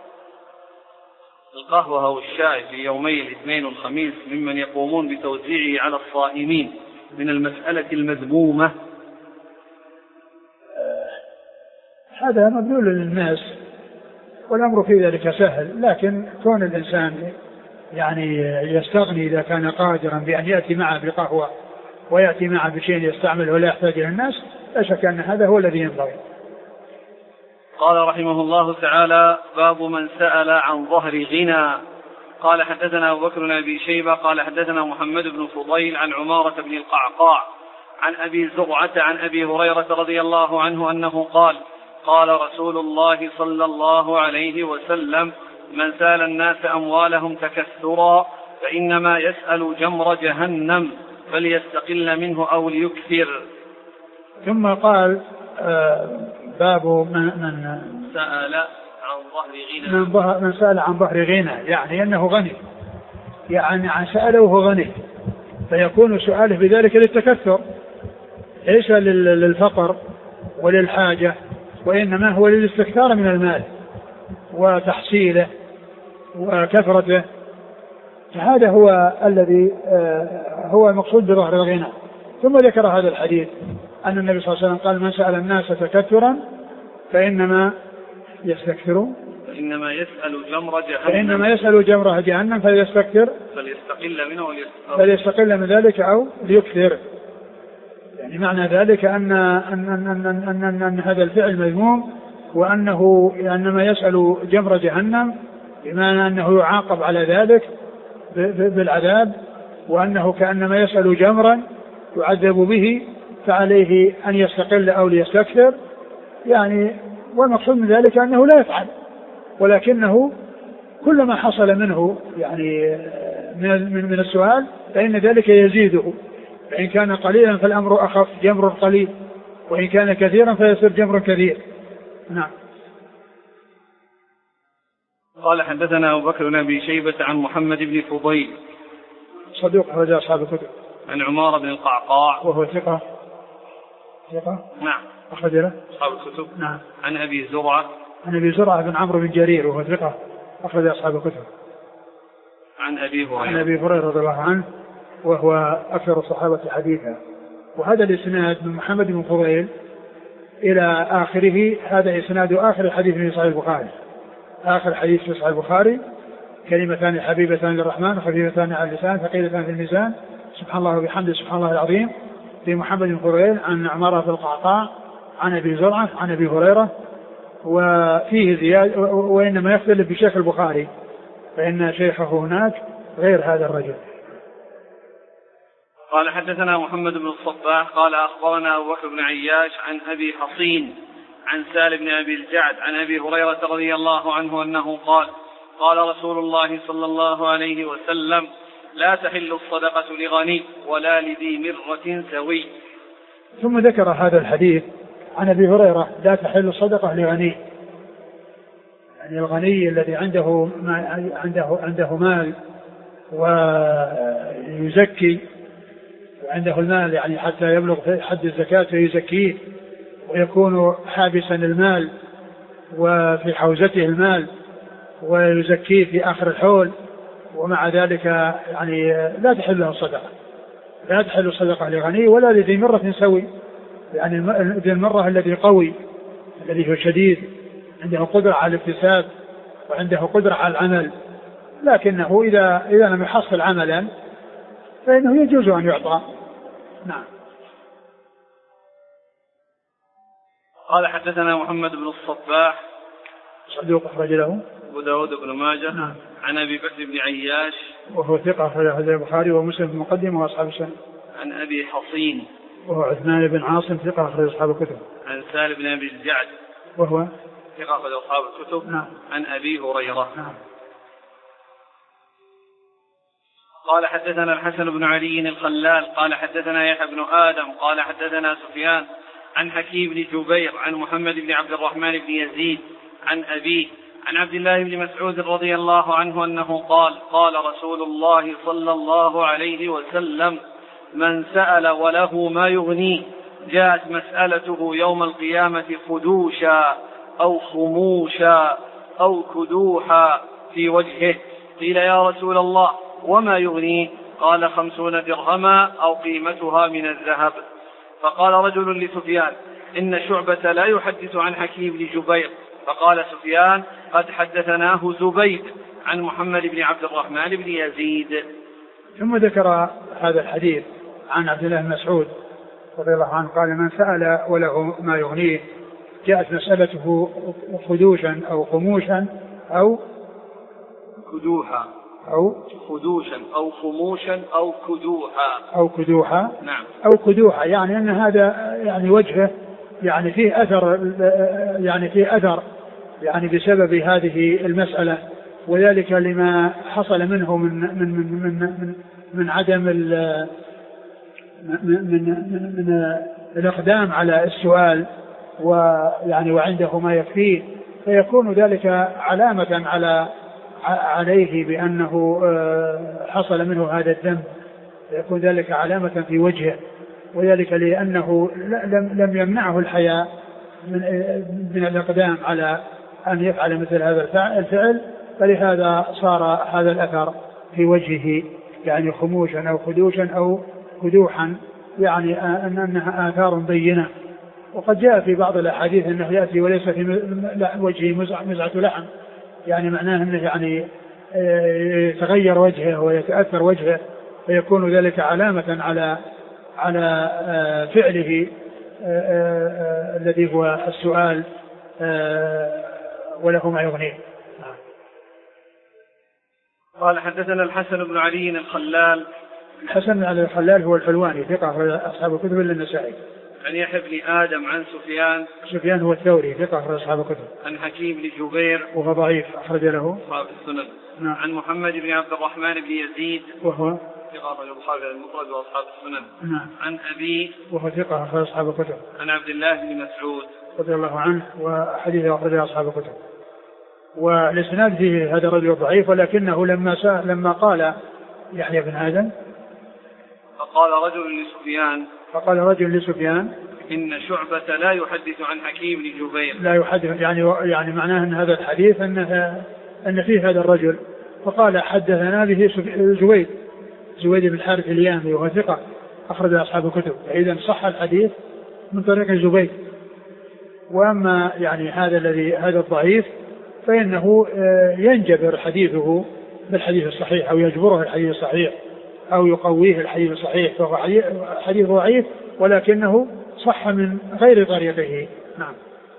القهوة أو الشاي في يومي الاثنين والخميس ممن يقومون بتوزيعه على الصائمين من المسألة المذمومة؟ هذا مبذول للناس والأمر في ذلك سهل، لكن كون الإنسان يعني يستغني إذا كان قادرا بأن يأتي معه بقهوة ويأتي معه بشيء يستعمله ولا يحتاج إلى الناس، لا شك أن هذا هو الذي ينبغي. قال رحمه الله تعالى باب من سأل عن ظهر غنى. قال حدثنا أبو بكر بن أبي شيبة قال حدثنا محمد بن فضيل عن عمارة بن القعقاع عن أبي زرعة عن أبي هريرة رضي الله عنه أنه قال قال رسول الله صلى الله عليه وسلم من سأل الناس أموالهم تكثرا فإنما يسأل جمر جهنم فليستقل منه أو ليكثر. ثم قال آه باب من, من سأل عن ظهر غنى من, من سأل عن ظهر غنى، يعني أنه غني، يعني عن سأله وهو غني، فيكون سؤاله بذلك للتكثر ليس للفقر وللحاجة، وإنما هو للاستكثار من المال وتحصيله وكثرته. هذا هو الذي هو المقصود بظهر الغنى. ثم ذكر هذا الحديث أن النبي صلى الله عليه وسلم قال: من سأل الناس تكثرا فإنما يستكثر فإنما يسأل جمر جهنم فإنما يسأل جمر جهنم فليستكثر فليستقل منه فليستقل من ذلك أو ليكثر. يعني معنى ذلك أن أن أن أن, أن, أن, أن هذا الفعل مذموم، وأنه إنما يسأل جمر جهنم بمعنى أنه يعاقب على ذلك بالعذاب، وأنه كأنما يسأل جمرا يعذب به، فعليه أن يستقل أو ليستكثر. يعني والمقصود من ذلك أنه لا يفعل، ولكنه كلما حصل منه يعني من من السؤال فإن ذلك يزيده، فإن كان قليلا فالأمر أخف جمر قليل، وإن كان كثيرا فيصير جمر كثير. نعم. قال: حدثنا أبو بكر بن أبي شيبة عن محمد بن فضيل صدوق أخرج أصحاب الكتب. عن عمار بن القعقاع وهو ثقة ثقة نعم أخرج له أصحاب الكتب. نعم. عن أبي زرعة عن أبي زرعة بن عمرو بن جرير وهو ثقة أخرج أصحاب الكتب. عن أبي هريرة عن أبي هريرة رضي الله عنه وهو أكثر الصحابة حديثا. وهذا الإسناد من محمد بن فضيل إلى آخره، هذا إسناد آخر حديث في صحيح البخاري. آخر حديث في صحيح البخاري: كلمتان حبيبتان للرحمن خفيفتان على اللسان ثقيلتان في الميزان سبحان الله وبحمده سبحان الله العظيم، في محمد بن فضيل عن عمارة في القعقاع عن أبي زرعة عن أبي هريرة. وفيه زيادة، وإنما يختلف بشيخ البخاري، فإن شيخه هناك غير هذا الرجل. قال: حدثنا محمد بن الصباح قال: أخبرنا أبو بكر بن عياش عن أبي حصين عن سالم بن أبي الجعد عن أبي هريرة رضي الله عنه أنه قال: قال رسول الله صلى الله عليه وسلم: لا تحل الصدقة لغني ولا لذي مرة سوي. ثم ذكر هذا الحديث عن أبي هريرة: لا تحل الصدقة لغني، يعني الغني الذي عنده ما عنده عنده مال ويزكي، وعنده المال يعني حتى يبلغ حد الزكاة فيزكيه، ويكون حابسا المال وفي حوزته المال ويزكيه في آخر الحول، ومع ذلك يعني لا تحل له الصدقة. لا تحل الصدقة لغني ولا لذي مرة سوي، يعني ذي المرة الذي قوي الذي هو شديد عنده قدرة على الاكتساب وعنده قدرة على العمل، لكنه إذا إذا لم يحصل عملا فإنه يجوز أن يعطى. نعم. قال: حدثنا محمد بن الصباح صدوق أخرج له أبو داود بن ماجه. نعم. عن أبي بكر بن عياش وهو ثقة أخرج البخاري ومسلم في المقدمة وأصحاب السنة. عن أبي حصين وهو عثمان بن عاصم ثقة أخرج أصحاب الكتب. عن سالم بن أبي الجعد وهو ثقة أخرج أصحاب الكتب. نعم. عن أبي هريرة. نعم. قال: حدثنا الحسن بن علي الخلال قال: حدثنا يحيى بن آدم قال: حدثنا سفيان عن حكيم بن جبير عن محمد بن عبد الرحمن بن يزيد عن أبيه عن عبد الله بن مسعود رضي الله عنه أنه قال: قال رسول الله صلى الله عليه وسلم: من سأل وله ما يغنيه جاءت مسألته يوم القيامة خدوشا أو خموشا أو كدوحا في وجهه. قيل: يا رسول الله وما يغنيه؟ قال: خمسون درهما أو قيمتها من الذهب. فقال رجل لسفيان: إن شعبة لا يحدث عن حكيم بن جبير. فقال سفيان: قد حدثناه زبيد عن محمد بن عبد الرحمن بن يزيد. ثم ذكر هذا الحديث عن عبد الله بن مسعود رضي الله عنه قال: من سأل وله ما يغنيه جاءت مسألته خدوشا أو خموشا أو كدوحا أو خدوشا أو خموشا أو كدوحا أو كدوحا نعم أو كدوحا، يعني أن هذا يعني وجهه يعني فيه أثر، يعني فيه أثر يعني بسبب هذه المسألة، وذلك لما حصل منه من من من من, من, من عدم ال من, من, من, من الإقدام على السؤال، ويعني وعنده ما يكفيه، فيكون ذلك علامة على عليه بأنه حصل منه هذا الذنب يكون ذلك علامة في وجهه، وذلك لأنه لم يمنعه الحياء من, من الإقدام على أن يفعل مثل هذا الفعل، فلهذا صار هذا الأثر في وجهه يعني خموشا أو خدوشا أو خدوحا، يعني أنها آثار بينة. وقد جاء في بعض الأحاديث أنه يأتي وليس في وجهه مزعة لحم، يعني معناه أنه يعني يتغير وجهه ويتأثر وجهه، فيكون ذلك علامة على على فعله الذي هو السؤال وله ما يغنيه. قال حدثنا الحسن بن علي الخلال. الحسن بن علي الخلال هو الحلواني ثقة أصحاب الكتب إلا النسائي. عن يحيى بن آدم عن سفيان. سفيان هو الثوري ثقة أصحاب الكتب. عن حكيم بن جبير وهو ضعيف أخرج له أصحاب السنن. نعم. عن محمد بن عبد الرحمن بن يزيد وهو ثقة أصحاب المفرد وأصحاب السنن. نعم. عن أبي وهو ثقة أخرج أصحاب الكتب. عن عبد الله بن مسعود رضي الله عنه وحديثه أخرج أصحاب الكتب. والإسناد فيه هذا الرجل ضعيف، ولكنه لما سأل لما قال يحيى بن آدم فقال رجل لسفيان فقال رجل لسفيان إن شعبة لا يحدث عن حكيم بن جبير، لا يحدث يعني يعني معناه أن هذا الحديث أنه أن فيه هذا الرجل، فقال حدثنا به زويد زويد بن الحارث اليامي وهو ثقة أخرج أصحاب الكتب، إذن صح الحديث من طريق زبيد. وأما يعني هذا الذي هذا الضعيف فإنه ينجبر حديثه بالحديث الصحيح أو يجبره الحديث الصحيح أو يقويه الحديث الصحيح، فهو حديث ضعيف ولكنه صح من غير طريقه. نعم.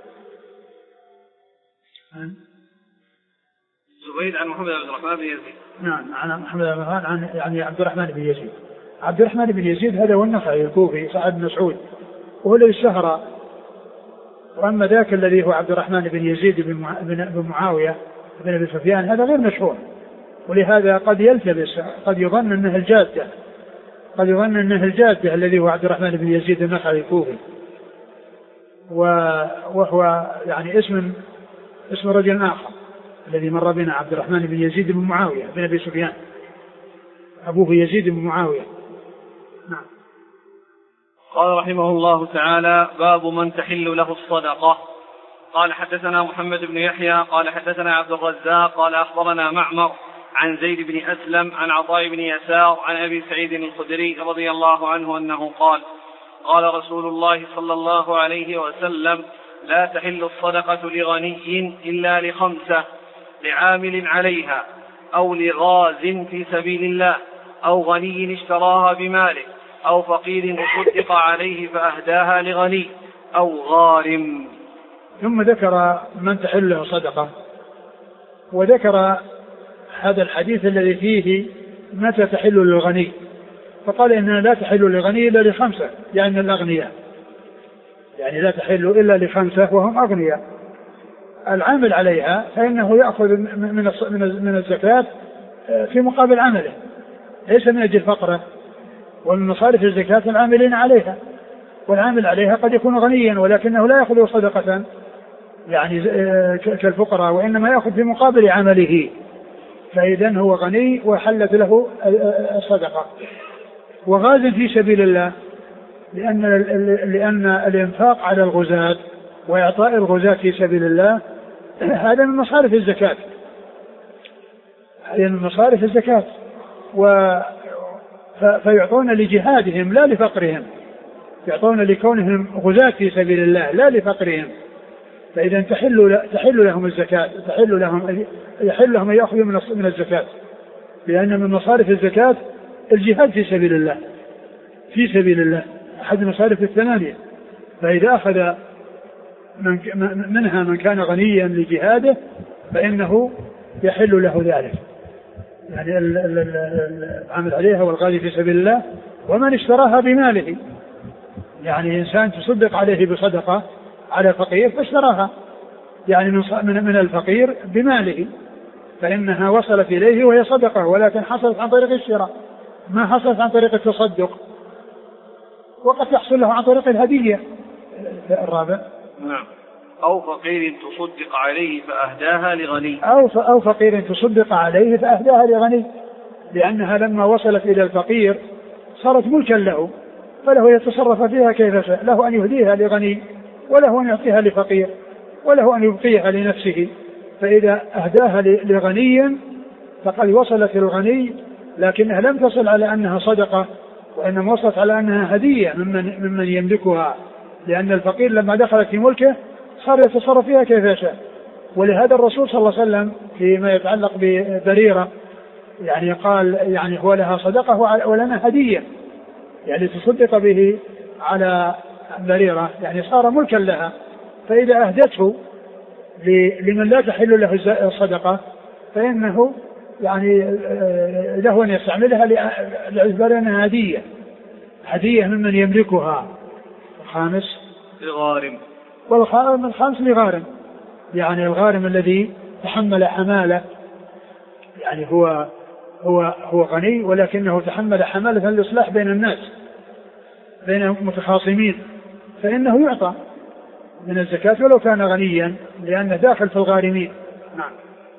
زبيد عن محمد بن الرحمن بن يزيد. نعم عن محمد بن الرحمن عن يعني عبد الرحمن بن يزيد. عبد الرحمن بن يزيد هذا هو النخعي الكوفي صاحب مسعود وهو الذي اشتهر. وأما ذاك الذي هو عبد الرحمن بن يزيد بن معاوية بن أبي سفيان هذا غير مشهور، ولهذا قد يلتبس، قد يظن أنه الجادة قد يظن أنه الجادة الذي هو عبد الرحمن بن يزيد النخعي الكوفي، وهو يعني اسم اسم رجل آخر الذي مر بنا عبد الرحمن بن يزيد بن معاوية بن أبي سفيان، أبوه يزيد بن معاوية. نعم. قال رحمه الله تعالى باب من تحل له الصدقة. قال حدثنا محمد بن يحيى قال حدثنا عبد الرزاق قال أخبرنا معمر عن زيد بن أسلم عن عطاء بن يسار عن أبي سعيد الخدري رضي الله عنه أنه قال قال رسول الله صلى الله عليه وسلم لا تحل الصدقة لغني إلا لخمسة: لعامل عليها، أو لغاز في سبيل الله، أو غني اشتراها بماله، أو فقير تصدق عليه فأهداها لغني، أو غارم. ثم ذكر من تحل له صدقة، وذكر هذا الحديث الذي فيه متى تحل للغني، فقال إنها لا تحل للغني إلا لخمسة، يعني الأغنياء، يعني لا تحل إلا لخمسة وهم أغنياء. العامل عليها فإنه يأخذ من الزكاة في مقابل عمله، ليس من أجل فقره، ومن مصارف الزكاة العاملين عليها، والعامل عليها قد يكون غنيا ولكنه لا يأخذ صدقة يعني كالفقراء، وإنما يأخذ في مقابل عمله، فإذا هو غني وحلت له الصدقة. وغاز في سبيل الله، لأن, لأن الإنفاق على الغزاة وإعطاء الغزاة في سبيل الله هذا من مصارف الزكاة، هذا من مصارف الزكاة، و فيعطون لجهادهم لا لفقرهم، يعطون لكونهم غزاة في سبيل الله لا لفقرهم، فإذا تحل تحل لهم الزكاة، تحل لهم يحل لهم أن يأخذوا من الزكاة، لأن من مصارف الزكاة الجهاد في سبيل الله، في سبيل الله أحد مصارف الثمانية، فإذا أخذ من منها من كان غنيا لجهاده فإنه يحل له ذلك، يعني العمل عليها والغالي في سبيل الله. ومن اشتراها بماله، يعني إنسان تصدق عليه بصدقة على فقير فاشتراها، يعني من من الفقير بماله، فإنها وصلت إليه وهي صدقة، ولكن حصلت عن طريق الشراء، ما حصلت عن طريق التصدق، وقد يحصل له عن طريق الهدية. الرابع نعم. أو فقير تصدق عليه فأهداها لغني أو أو فقير تصدق عليه فأهداها لغني، لأنها لما وصلت إلى الفقير صارت ملكا له، فله يتصرف فيها كيف شاء، له أن يهديها لغني وله أن يعطيها لفقير وله أن يبقيها لنفسه. فإذا أهداها لغني فقد وصلت الغني، لكنها لم تصل على أنها صدقة، وإنما وصلت على أنها هدية ممن, ممن يملكها، لأن الفقير لما دخلت في ملكه صار يتصرف فيها كيف يشاء. ولهذا الرسول صلى الله عليه وسلم فيما يتعلق ببريرة يعني قال يعني هو لها صدقة ولنا هدية، يعني تصدق به على بريرة يعني صار ملكا لها. فإذا أهدته لمن لا تحل له الصدقة فإنه يعني له أن يستعملها لاعتبار أنها هدية هدية ممن يملكها. الخامس لغارم، والخامس لغارم، يعني الغارم الذي تحمل حمالة، يعني هو هو هو غني ولكنه تحمل حمالة الإصلاح بين الناس بين متخاصمين، فإنه يعطى من الزكاة ولو كان غنيا لأنه داخل في الغارمين. نعم.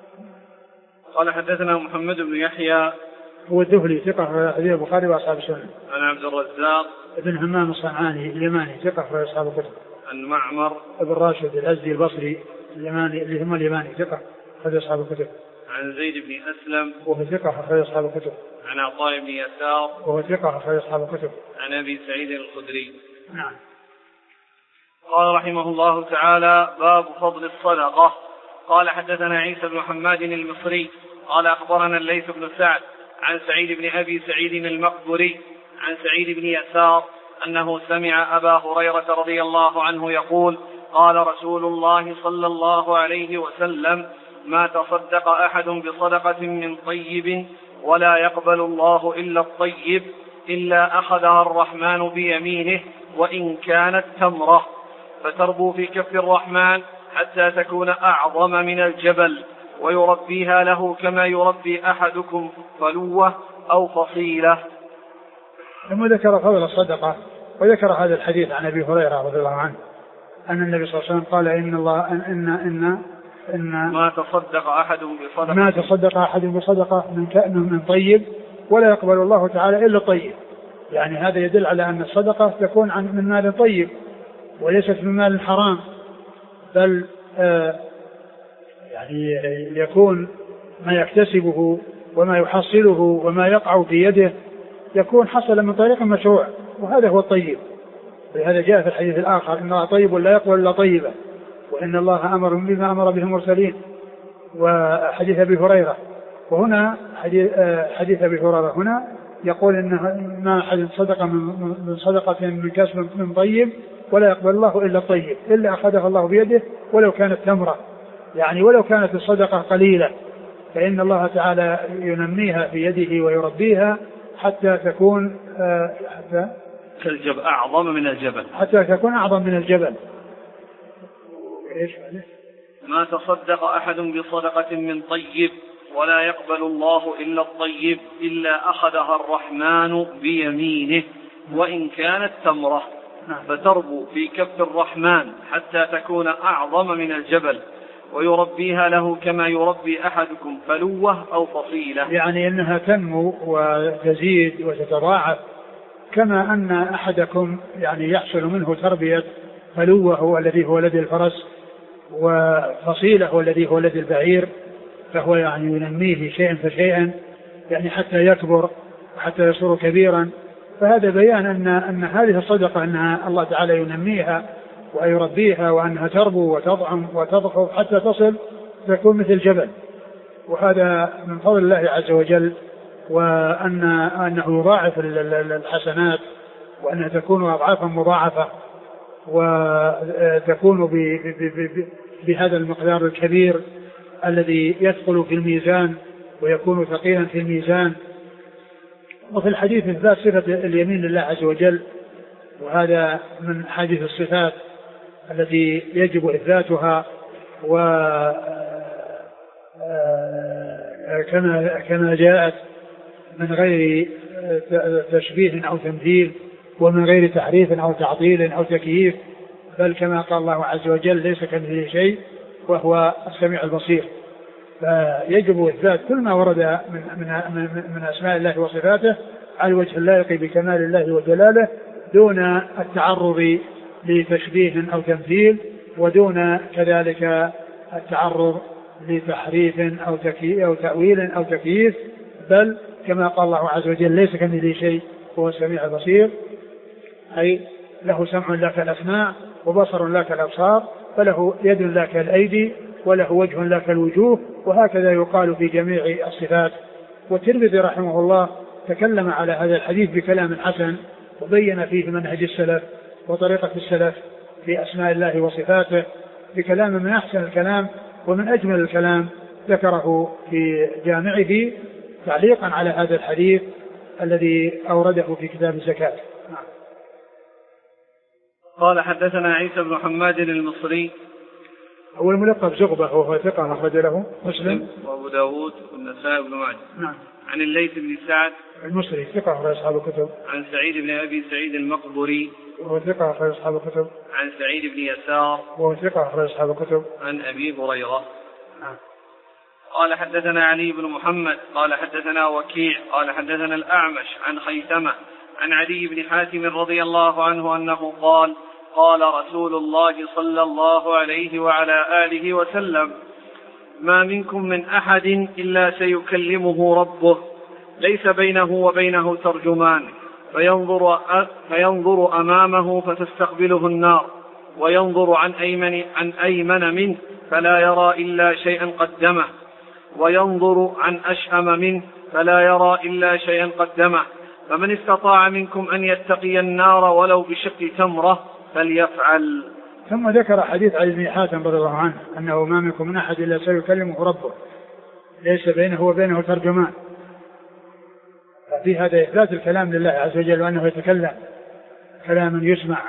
قال حدثنا محمد بن يحيى هو الذهلي ثقة حديث البخاري وأصحاب السنن. عن عبد الرزاق ابن همام الصنعاني اليماني ثقة في أصحاب الكتب. عن معمر ابن راشد الأزدي البصري اليماني اللي هم اليماني ثقة في أصحاب الكتب. عن زيد بن أسلم وهو ثقة في أصحاب الكتب. عن عطاء بن يسار وهو ثقة في أصحاب الكتب. عن أبي سعيد الخدري. نعم. قال رحمه الله تعالى: باب فضل الصدقة. قال حدثنا عيسى بن حماد المصري قال أخبرنا الليث بن سعد عن سعيد بن أبي سعيد المقبري عن سعيد بن يسار أنه سمع أبا هريرة رضي الله عنه يقول: قال رسول الله صلى الله عليه وسلم: ما تصدق أحد بصدقة من طيب ولا يقبل الله إلا الطيب إلا أخذها الرحمن بيمينه وإن كانت تمرة، فتربو في كف الرحمن حتى تكون أعظم من الجبل، ويربيها له كما يربي أحدكم فلوة أو فصيلة. ثم ذكر فضل الصدقة، وذكر هذا الحديث عن أبي هريرة رضي الله عنه أن النبي صلى الله عليه وسلم قال: إن الله إن إن إن, إن ما تصدق أحد بصدقة ما تصدق أحد بصدقة من كأنه من طيب ولا يقبل الله تعالى إلا طيب. يعني هذا يدل على أن الصدقة تكون عن من مال طيب وليست من مال حرام، بل آه يعني يكون ما يكتسبه وما يحصله وما يقع في يده يكون حصل من طريق مشروع، وهذا هو الطيب. ولهذا جاء في الحديث الآخر: إن الله طيب لا يقبل إلا طيبا، وإن الله أمر بما أمر به المرسلين. وحديث أبي هريرة، وهنا حديث, حديث أبي هريرة هنا يقول: إن ما أحد صدق من صدقة من كسب من طيب ولا يقبل الله إلا الطيب إلا أخذها الله بيده ولو كانت تمرة، يعني ولو كانت الصدقة قليلة فإن الله تعالى ينميها في يده ويربيها حتى تكون حتى كالجبل أعظم من الجبل حتى تكون أعظم من الجبل. ما تصدق أحد بصدقة من طيب ولا يقبل الله إلا الطيب إلا أخذها الرحمن بيمينه وإن كانت تمرة، فتربو في كف الرحمن حتى تكون أعظم من الجبل، ويربيها له كما يربي أحدكم فلوة أو فصيلة. يعني أنها تنمو وتزيد وتتضاعف، كما أن أحدكم يعني يحصل منه تربية فلوة هو الذي هو ولد الفرس، وفصيلة هو الذي هو ولد البعير، فهو يعني ينميه شيئا فشيئا يعني حتى يكبر وحتى يصير كبيرا. فهذا بيان أن, أن هذه الصدقة أنها الله تعالى ينميها ويربيها، وأنها تربو وتضعم وتضخم حتى تصل تكون مثل جبل، وهذا من فضل الله عز وجل، وأن أنه يضاعف الحسنات وأنها تكون أضعافا مضاعفة وتكون بهذا المقدار الكبير الذي يثقل في الميزان ويكون ثقيلا في الميزان. وفي الحديث إثبات صفة اليمين لله عز وجل، وهذا من حديث الصفات التي يجب إثباتها، وكما كما جاءت من غير تشبيه أو تمثيل، ومن غير تحريف أو تعطيل أو تكييف، بل كما قال الله عز وجل ليس كمثله شيء وهو السميع البصير. فيجب إثبات كل ما ورد من, من, من أسماء الله وصفاته على الوجه اللائق بكمال الله وجلاله دون التعرض لتشبيه أو تمثيل، ودون كذلك التعرض لتحريف أو, أو تأويل أو تكييف، بل كما قال الله عز وجل ليس كمثله شيء وهو السميع البصير، أي له سمع لا كالأسماع وبصر لا كالأبصار، فله يد لا كالأيدي وله وجه لا كالوجوه، وهكذا يقال في جميع الصفات. والترمذي رحمه الله تكلم على هذا الحديث بكلام حسن وبين فيه منهج السلف وطريقة السلف في أسماء الله وصفاته بكلام من أحسن الكلام ومن أجمل الكلام ذكره في جامعه تعليقا على هذا الحديث الذي أورده في كتاب الزكاة. نعم. قال حدثنا عيسى بن حماد المصري هو الملقب زغبة وهو ثقة أخرج له مسلم وأبو داود والنسائي بن ماجه. نعم. عن الليث بن سعد المصري ثقة أخرج أصحاب الكتب. عن سعيد بن أبي سعيد المقبري وهو ثقة أخرج أصحاب الكتب. عن سعيد بن يسار وهو ثقة أخرج أصحاب الكتب. عن أبي هريرة. نعم. قال حدثنا علي بن محمد قال حدثنا وكيع قال حدثنا الأعمش عن خيثمة عن علي بن حاتم رضي الله عنه أنه قال قال رسول الله صلى الله عليه وعلى آله وسلم ما منكم من أحد إلا سيكلمه ربه ليس بينه وبينه ترجمان فينظر, فينظر أمامه فتستقبله النار وينظر عن أيمن, عن أيمن منه فلا يرى إلا شيئا قدمه وينظر عن أشأم منه فلا يرى إلا شيئا قدمه فمن استطاع منكم أن يتقي النار ولو بشق تمرة فليفعل. ثم ذكر حديث علي بن حاتم رضي الله عنه أنه ما منكم من أحد إلا سيكلمه ربه ليس بينه وبينه ترجمان. في هذا إثبات الكلام لله عز وجل وأنه يتكلم كلاما يسمع،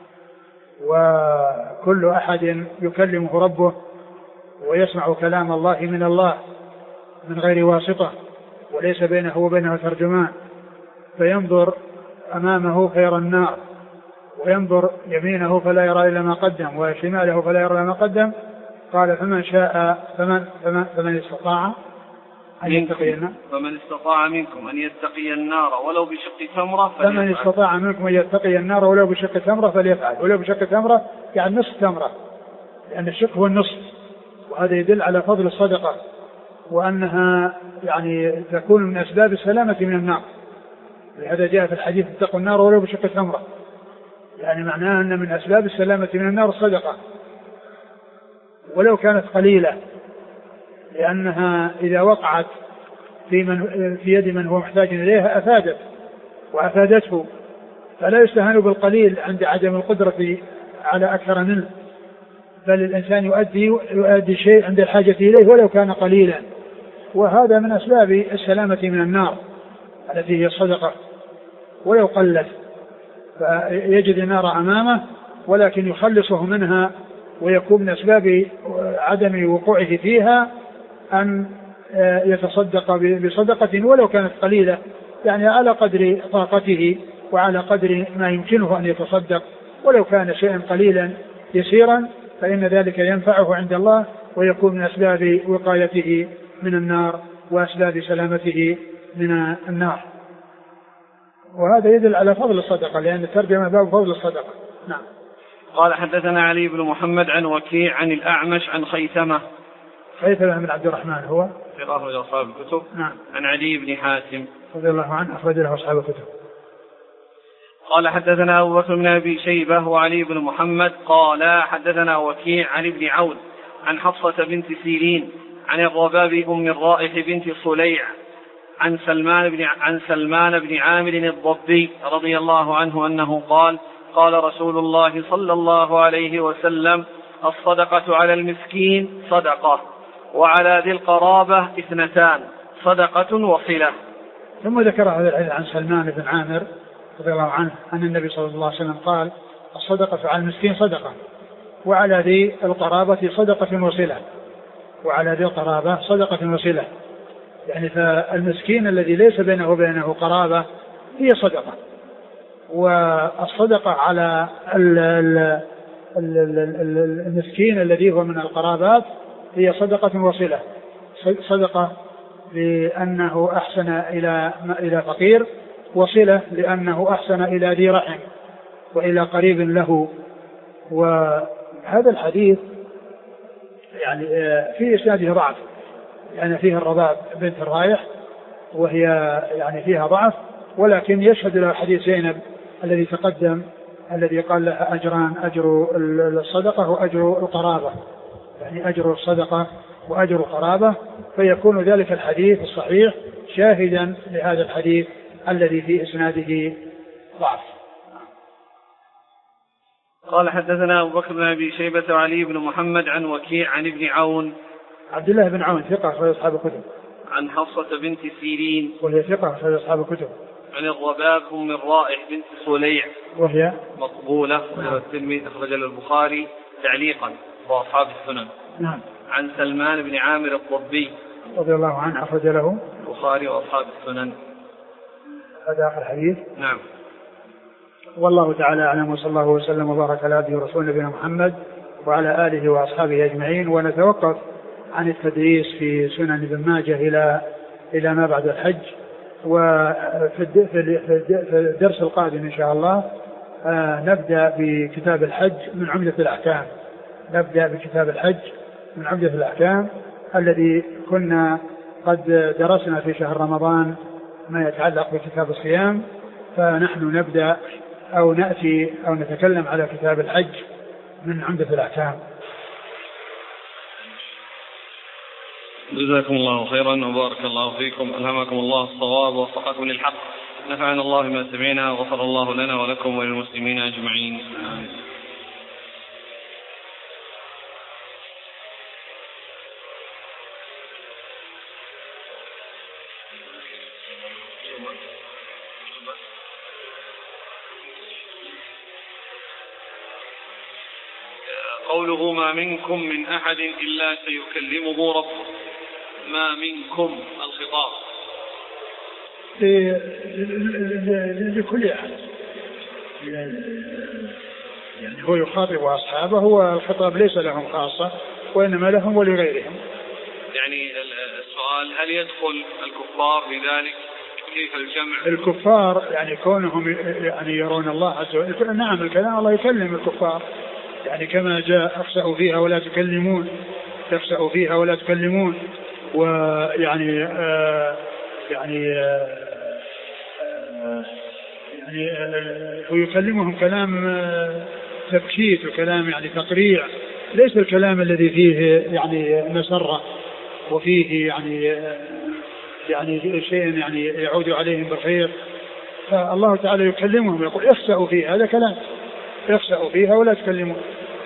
وكل أحد يكلمه ربه ويسمع كلام الله من الله من غير واسطة وليس بينه وبينه ترجمان، فينظر أمامه خير النار وينظر يمينه فلا يرى إلا ما قدم وشماله فلا يرى إلا ما قدم. قال فمن شاء فمن, فمن, فمن استطاع أن يتقي النار فمن استطاع منكم أن يتقي النار ولو بشق تمرة فمن استطاع منكم أن يتقي النار ولو بشق تمرة فليفعل. ولو بشق تمرة يعني نصف تمرة، لأن الشق هو النصف، وهذا يدل على فضل الصدقة وأنها يعني تكون من أسباب السلامة من النار. لهذا جاء في الحديث اتقوا النار ولو بشق تمرة، يعني معناه أن من أسباب السلامة من النار الصدقة ولو كانت قليلة، لأنها إذا وقعت في, من في يد من هو محتاج إليها أفادت وأفادته، فلا يستهان بالقليل عند عدم القدرة على أكثر منه، بل الإنسان يؤدي, يؤدي شيء عند الحاجة إليه ولو كان قليلا، وهذا من أسباب السلامة من النار التي هي الصدقة ولو قلت. فيجد النار أمامه ولكن يخلصه منها، ويكون من أسباب عدم وقوعه فيها أن يتصدق بصدقة ولو كانت قليلة، يعني على قدر طاقته وعلى قدر ما يمكنه أن يتصدق، ولو كان شيئا قليلا يسيرا فإن ذلك ينفعه عند الله ويكون من أسباب وقايته من النار وأسباب سلامته من النار. وهذا يدل على فضل الصدقة، لأن الترجمة باب فضل الصدقة. نعم. قال حدثنا علي بن محمد عن وكيع عن الأعمش عن خيثمة خيثمة بن عبد الرحمن هو ثقة أخرج أصحاب الكتب. نعم. عن علي بن حاتم رضي الله عنه أخرج له أصحاب الكتب. قال حدثنا أبو بكر بن أبي شيبة وعلي بن محمد قال حدثنا وكيع عن ابن عون عن حفصة بنت سيرين عن الرباب أم الرائح بنت صليع عن سلمان بن عن سلمان بن عامر الضبي رضي الله عنه أنه قال قال رسول الله صلى الله عليه وسلم الصدقة على المسكين صدقة وعلى ذي القرابة اثنتان صدقة وصلة. ثم ذكر هذا الحديث عن سلمان بن عامر رضي الله عنه أن النبي صلى الله عليه وسلم قال الصدقة على المسكين صدقة وعلى ذي القرابة صدقة وصلة. وعلى ذي القرابة صدقة وصلة، يعني فالمسكين الذي ليس بينه وبينه قرابة هي صدقة. والصدقة على المسكين الذي هو من القرابات هي صدقة وصلة. صدقة لأنه أحسن إلى إلى فقير، وصلة لأنه أحسن إلى ذي رحم وإلى قريب له. وهذا الحديث يعني في إسناده ضعف، يعني فيه الرباب بنت الرايح وهي يعني فيها ضعف، ولكن يشهد له حديث زينب الذي تقدم الذي قال لها أجران، أجر الصدقة وأجر القرابة، يعني أجر الصدقة وأجر القرابة، فيكون ذلك الحديث الصحيح شاهدا لهذا الحديث الذي في إسناده ضعف. قال حدثنا أبو بكر بن أبي شيبة وعلي بن محمد عن وكيع عن ابن عون. عبد الله بن عون ثقة أخرج أصحاب الكتب. عن حفصة بنت سيرين وهي ثقة أخرج أصحاب الكتب. عن الرباب أم الرائح بنت صليع وهي مقبولة والترمذي أخرج له البخاري تعليقا وأصحاب السنن. نعم. عن سلمان بن عامر الضبي رضي الله عنه أخرج له البخاري وأصحاب السنن. هذا آخر حديث. نعم. والله تعالى أعلم، وصلى الله وسلم وبارك على عبده ورسوله نبينا محمد وعلى آله وأصحابه أجمعين. ونتوقف عن التدريس في سنن ابن ماجه إلى إلى ما بعد الحج. وفي الدرس القادم إن شاء الله نبدأ بكتاب الحج من عمدة الأحكام. نبدأ بكتاب الحج من عمدة الأحكام الذي كنا قد درسنا في شهر رمضان ما يتعلق بكتاب الصيام، فنحن نبدأ أو نأتي أو نتكلم على كتاب الحج من عمدة الأحكام. جزاكم الله خيرا وبارك الله فيكم، ألهمكم الله الصواب ووفقكم للحق، نفعنا الله ما سمعنا وغفر الله لنا ولكم وللمسلمين أجمعين. قوله ما منكم من أحد إلا سيكلمه ربه، ما منكم الخطاب لكل أحد، يعني هو يخاطب أصحابه، هو الخطاب ليس لهم خاصة وإنما لهم ولغيرهم. يعني السؤال هل يدخل الكفار بذلك؟ كيف الجمع؟ الكفار يعني كونهم يعني يرون الله عز وجل، نعم الكلام الله يكلم الكفار، يعني كما جاء اخسأوا فيها ولا تكلمون، اخسأوا فيها ولا تكلمون، ويعني آه يعني آه يعني آه ويكلمهم كلام آه تبكيت وكلام يعني تقريع، ليس الكلام الذي فيه يعني مسرة وفيه يعني آه يعني شيء يعني يعود عليهم بالخير. فالله تعالى يكلمهم يقول اخسأوا فيها، هذا كلام اخسأوا فيها ولا تكلمون.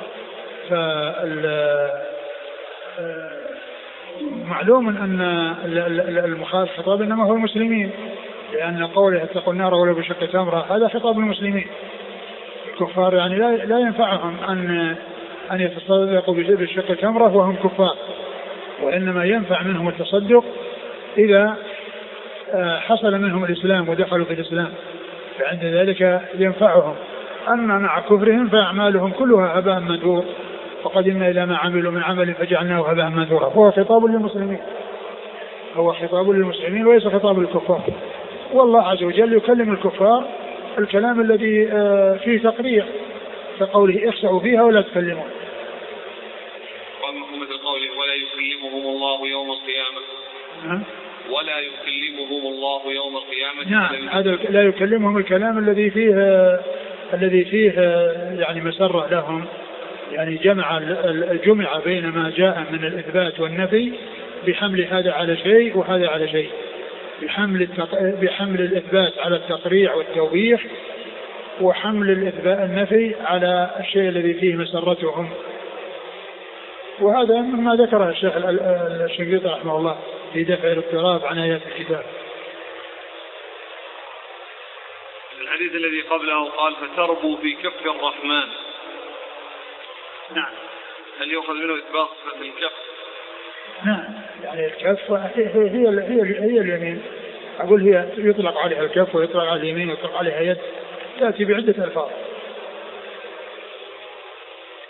فمعلوم أن المخاطب خطاب إنما هو المسلمين، لأن قوله اتقوا النار ولو بشق تمرة هذا خطاب المسلمين. الكفار يعني لا لا ينفعهم أن أن يتصدقوا بشق تمرة وهم كفار، وإنما ينفع منهم التصدق إذا حصل منهم الإسلام ودخلوا في الإسلام، فعند ذلك ينفعهم. أما مع كفرهم فأعمالهم كلها هباء منثور، وقدمنا إلى ما عملوا من عمل فجعلناه هباء منثورا. فهو خطاب للمسلمين، هو خطاب للمسلمين وليس خطاب للكفار. والله عز وجل يكلم الكفار الكلام الذي فيه تقريع، كقوله اخسأوا فيها ولا تكلمون. ومثل قوله ولا يكلمهم الله يوم القيامة. نعم. ولا يكلمهم الله يوم القيامة. نعم، هذا لا يكلمهم الكلام الذي فيه الذي فيه يعني مسرة لهم، يعني جمع الجمع بين ما جاء من الإثبات والنفي بحمل هذا على شيء وهذا على شيء، بحمل بحمل الإثبات على التقريع والتوبيخ، وحمل الإثبات النفي على الشيء الذي فيه مسرتهم. وهذا مما ذكره الشيخ الشنقيطي رحمه الله في دفع الاضطراب عن آيات الكتاب. الحديث الذي قبله قال فتربوا في كف الرحمن. نعم. هل يؤخذ منه إثبات صفة الكف؟ نعم، يعني الكف هي هي هي, هي اليمين، أقول هي يطلق عليها الكف ويطلق عليها اليمين ويطلق عليها يد، تأتي بعدة ألفاظ.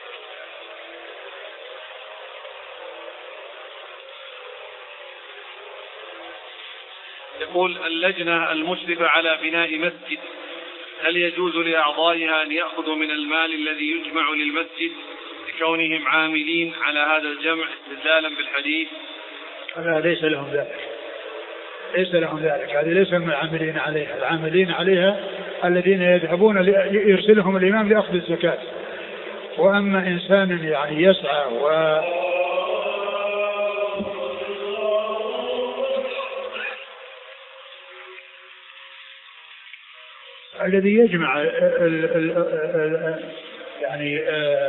يقول اللجنة المشرفة على بناء مسجد هل يجوز لأعضائها أن يأخذوا من المال الذي يجمع للمسجد لكونهم عاملين على هذا الجمع استدلالا بالحديث؟ لا ليس لهم ذلك، ليس لهم ذلك، هذه ليس من العاملين عليها. العاملين عليها الذين يذهبون يرسلهم الإمام لأخذ الزكاة. وأما إنسان يعني يسعى و الذي يجمع ال ال ال يعني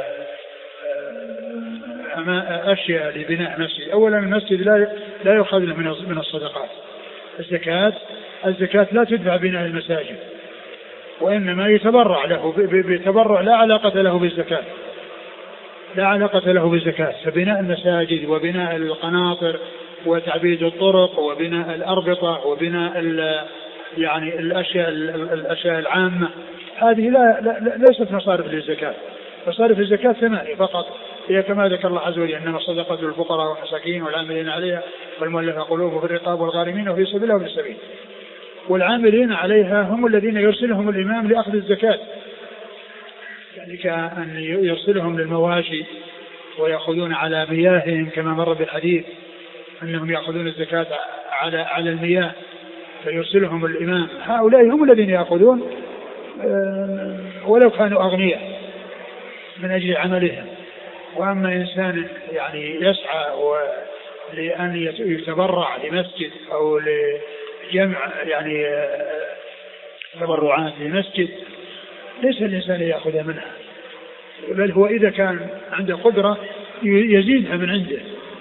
أشياء لبناء مسجد. أولا المسجد لا لا يؤخذ من الصدقات. الزكاة الزكاة لا تدفع بناء المساجد، وإنما يتبرع له بتبرع لا علاقة له بالزكاة، لا علاقة له بالزكاة. فبناء المساجد وبناء القناطر وتعبيد الطرق وبناء الأربطة وبناء يعني الأشياء الأشياء العامة هذه لا, لا ليست مصارف للزكاة. مصارف الزكاة ثمانية فقط، هي كما ذكر الله عز وجل إنما الصدقات للفقراء والمساكين والعاملين عليها والمؤلفة قلوبهم في الرقاب والغارمين وفي سبيل الله وفي السبيل. والعاملين عليها هم الذين يرسلهم الإمام لأخذ الزكاة، يعني كأن يرسلهم للمواشي ويأخذون على مياههم كما مر بالحديث أنهم يأخذون الزكاة على على المياه فيرسلهم الإمام. هؤلاء هم الذين يأخذون ولو كانوا أغنياء من أجل عملهم. وأما إنسان يعني يسعى لأن يتبرع لمسجد أو لجمع يعني تبرعات لمسجد ليس الإنسان يأخذ منها، بل هو إذا كان عنده قدرة يزيدها من عنده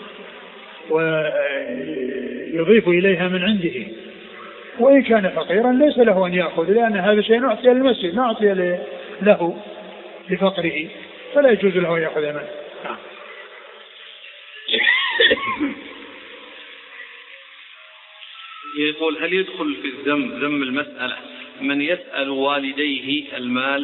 ويضيف إليها من عنده. وإن كان فقيرا ليس له أن يأخذ، لأن هذا شيء نعطي للمسجد نعطي له لفقره، فلا يجوز له أن يأخذ منه. نعم. يقول هل يدخل في الذم ذم المسألة من يسأل والديه المال؟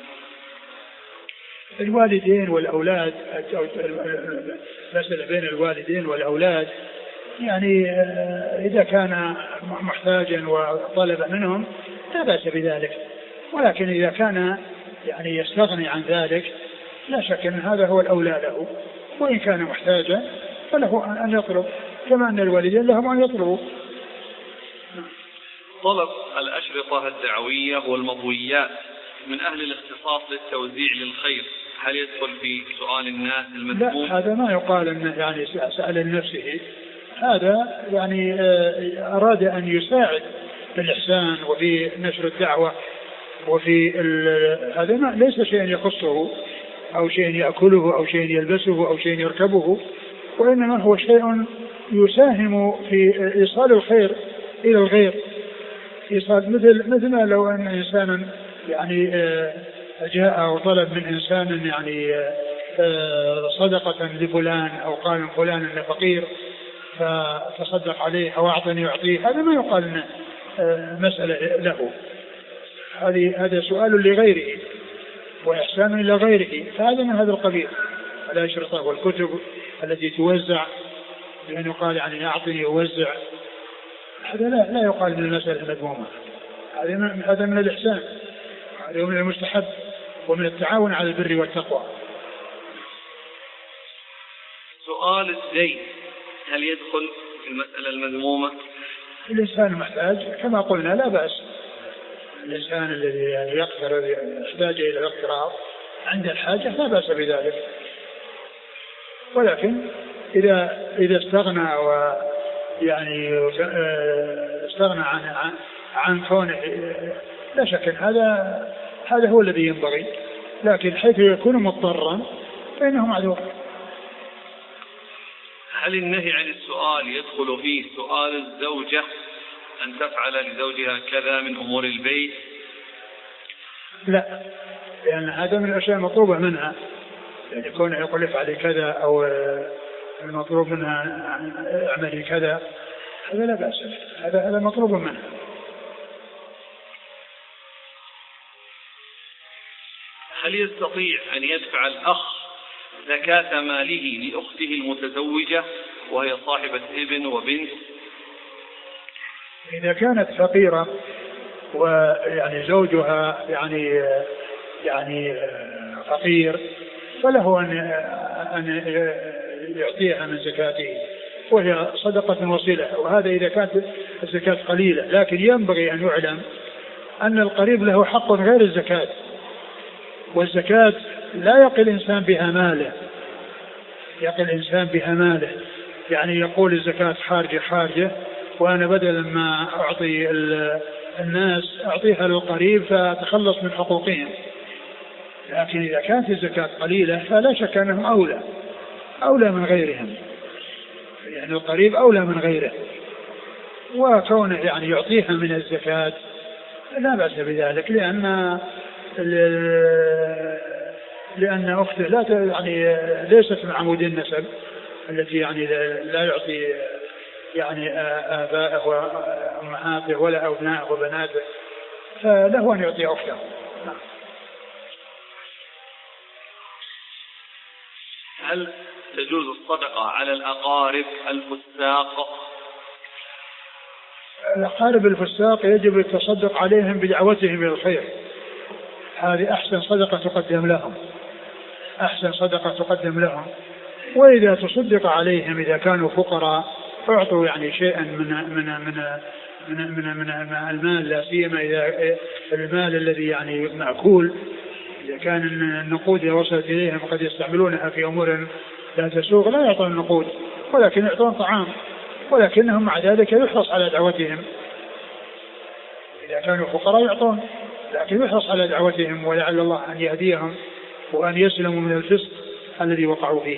الوالدين والأولاد، المسألة بين الوالدين والأولاد يعني إذا كان محتاجا وطلب منهم لا بأس بذلك، ولكن إذا كان يعني يستغني عن ذلك لا شك أن هذا هو الأولى له، وإن كان محتاجا فله أن يطلب كما أن الوالدين لهم أن يطلبوا. طلب الأشرطة الدعوية والمضويات من أهل الاختصاص للتوزيع للخير هل يدخل في سؤال الناس المذموم؟ لا، هذا ما يقال أن يعني سأل لنفسه، هذا يعني أراد أن يساعد في الإحسان وفي نشر الدعوة وفي هذا ليس شيء يخصه أو شيء يأكله أو شيء يلبسه أو شيء يركبه، وإنما هو شيء يساهم في إيصال الخير إلى الغير. إيصال مثل مثل ما لو أن إنسانا يعني جاء وطلب من إنسان يعني صدقة لفلان أو قال فلان لفقير فتصدق عليه أو أعطني يعطيه، هذا ما يقال مسألة له، هذه هذا سؤال لغيره وإحسان إلى غيره، فهذا من هذا القبيل. الأشرطة والكتب التي توزع بأن يقال يعني أعطني يوزع، هذا لا لا يقال من المسألة المذمومة، هذا من الإحسان، هذا من المستحب ومن التعاون على البر والتقوى. سؤال الدين هل يدخل في المسألة المذمومة؟ الإنسان محتاج كما قلنا لا بأس، الإنسان الذي يقترض يحتاج إلى الاقتراض عند الحاجة لا بأس بذلك، ولكن إذا إذا استغنى ويعني استغنى عن عن كونه لا شك هذا هذا هو الذي ينبغي، لكن حيث يكون مضطرا فإنه معذور. هل النهي عن السؤال يدخل فيه سؤال الزوجة أن تفعل لزوجها كذا من أمور البيت؟ لا، لأن هذا من الأشياء المطلوبة منها، يعني كونه يقول افعلي كذا أو المطلوب منها اعملي كذا، هذا لا بأس، هذا هذا مطلوب منها. هل يستطيع أن يدفع الأخ زكاة ماله لأخته المتزوجة وهي صاحبة ابن وبنت؟ إذا كانت فقيرة ويعني زوجها يعني يعني فقير فله أن أن يعطيها من زكاته وهي صدقة وصلة، وهذا إذا كانت الزكاة قليلة. لكن ينبغي أن يعلم أن القريب له حق غير الزكاة، والزكاة لا يقي الإنسان بها ماله، يقي الإنسان بها ماله، يعني يقول الزكاة خارجة خارجة وأنا بدلا ما أعطي الناس أعطيها للقريب فتخلص من حقوقهم. لكن إذا كانت الزكاة قليلة فلا شك أنهم أولى أولى من غيرهم، يعني القريب أولى من غيره، وكونه يعني يعطيها من الزكاة لا بأس بذلك، لأن لأن أخته لا يعني ليست من عمود النسب التي يعني لا يعطي يعني آبائه وأمهاته ولا أبنائه وبناته، فله أن يعطي أخته. هل تجوز الصدقة على الأقارب الفساق؟ الأقارب الفساق يجب التصدق عليهم بدعوتهم إلى الخير، هذه أحسن صدقة تقدم لهم، أحسن صدقة تقدم لهم. وإذا تصدق عليهم إذا كانوا فقراء أعطوا يعني شيئا من من من من من, من المال، لا سيما إذا المال الذي يعني مأكول، إذا كان النقود إذا وصلت إليهم قد يستعملونها في أمور لا تسوغ لا يعطون النقود ولكن يعطون طعام، ولكنهم مع ذلك يحرص على دعوتهم. إذا كانوا فقراء يعطون، لكن يحرص على دعوتهم ولعل الله أن يهديهم وأن يسلموا من الفسق الذي وقعوا فيه.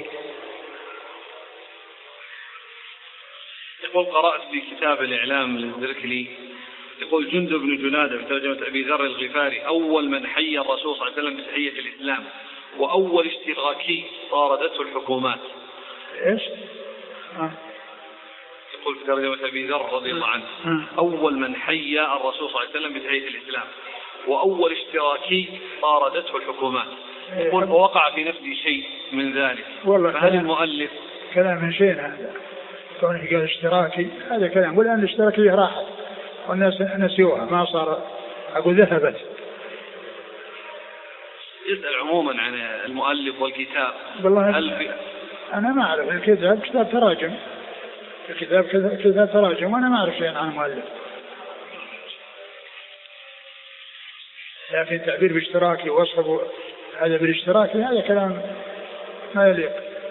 يقول قرأت في كتاب الإعلام للزركلي يقول جندب بن جنادة في ترجمة أبي ذر الغفاري أول من حيى الرسول صلى الله عليه وسلم بتحية الإسلام وأول اشتراكي طاردته الحكومات. إيش؟ آه. يقول في ترجمة أبي ذر رضي الله عنه آه. أول من حيى الرسول صلى الله عليه وسلم بتحية الإسلام وأول اشتراكي طاردته الحكومات. يقول فوقع في نفسي شيء من ذلك، فهل المؤلف كلام من شيء هذا كونه قال اشتراكي هذا كلام، والآن الاشتراكية راحت والناس نسيوها ما صار أقول ذهبت. يسأل عموما عن المؤلف والكتاب. والله في... أنا ما أعرف الكتاب كتاب تراجم، الكتاب كتاب تراجم وأنا ما أعرف شيء عن المؤلف، لكن تعبير باشتراكي ووصفه هذا بالاشتراكي هذا كلام ما يليق.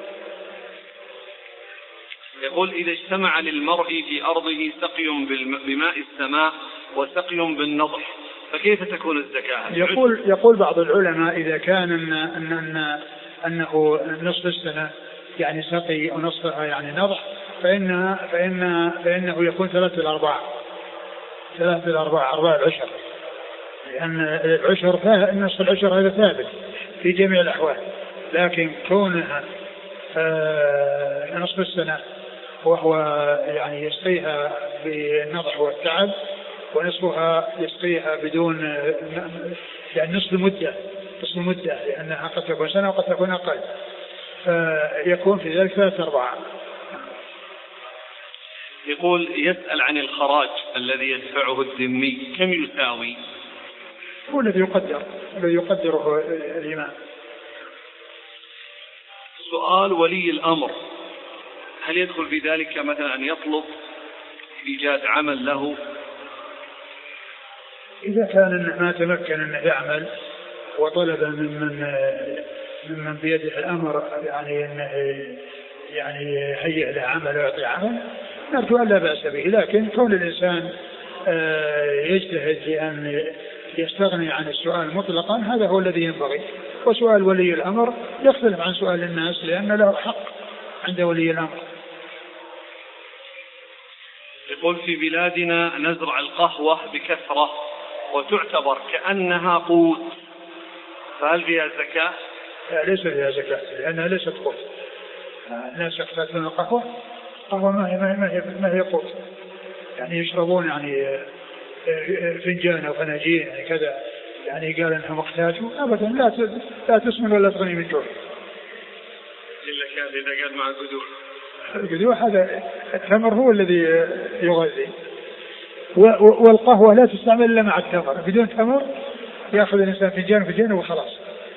يقول إذا اجتمع للمرء في أرضه سقي بماء السماء وسقي بالنضح فكيف تكون الزكاة؟ يقول يقول بعض العلماء إذا كان أن أن أن أنه نصف السنة يعني سقي ونصفها يعني نضح فإن فإن فإنه يكون ثلاثة الأرباع ثلاثة الأرباع أرباع العشر، لأن العشر نصف العشر هذا ثابت في جميع الأحوال، لكن كونها نصف السنة وهو يعني يسقيها بالنضح والتعب ونصفها يسقيها بدون يعني نصف المدة نصف المدة لأنها قد تكون سنة وقد تكون أقل، فيكون في ذلك ثلاثة أربعة. يقول يسأل عن الخراج الذي يدفعه الذمي كم يساوي؟ هو الذي يقدر الذي يقدره الإمام. سؤال ولي الأمر هل يدخل في ذلك مثلا أن يطلب إيجاد عمل له؟ إذا كان ما تمكن أن يعمل وطلب من من من بيده الأمر يعني أنه يعني يهيئ له عمل ويعطي عمل نرجو أن لا بأس به، لكن كون الإنسان يجتهد في أن يستغني عن السؤال مطلقا هذا هو الذي ينبغي، وسؤال ولي الأمر يختلف عن سؤال الناس لأن له حق عند ولي الأمر. يقول في بلادنا نزرع القهوة بكثرة وتعتبر كأنها قوت فهل فيها زكاة؟ لا ليس فيها زكاة لأنها ليست قوت. الناس يقتاتون القهوة قهوة ما هي ما هي ما هي قوت، يعني يشربون يعني فنجان أو فناجين يعني كذا، يعني قال أنهم اقتاتوا أبدا لا لا تسمن ولا تغني من جوع إلا كان إذا قال مع الجذوع. الجذوع هذا التمر هو الذي يغذي والقهوة لا تستعمل إلا مع التمر، بدون تمر يأخذ الإنسان فنجان فنجان وخلاص.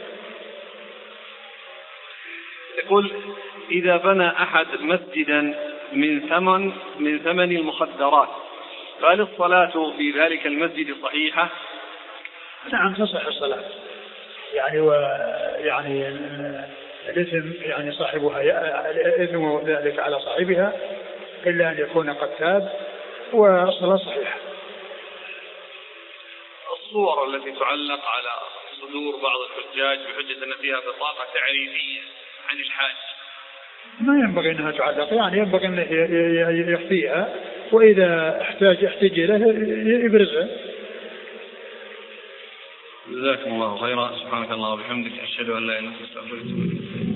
يقول إذا بنى أحد مسجدا من ثمن من ثمن المخدرات فهل الصلاة في ذلك المسجد صحيحة؟ نعم تصح الصلاة، يعني ويعني الإثم يعني صاحبها إثم ذلك على صاحبها إلا أن يكون قد تاب، والصلاة صحيحة. الصور التي تعلق على صدور بعض الحجاج بحجة أن فيها بطاقة تعريفية عن الحاج ما ينبغي أنها تعلق، يعني ينبغي أن يخفيها، وإذا احتاج احتاج إليه يبرزها. جزاكم الله خيرا. سبحانك الله وبحمدك، أشهد أن لا إله إلا أنت، أستغفرك.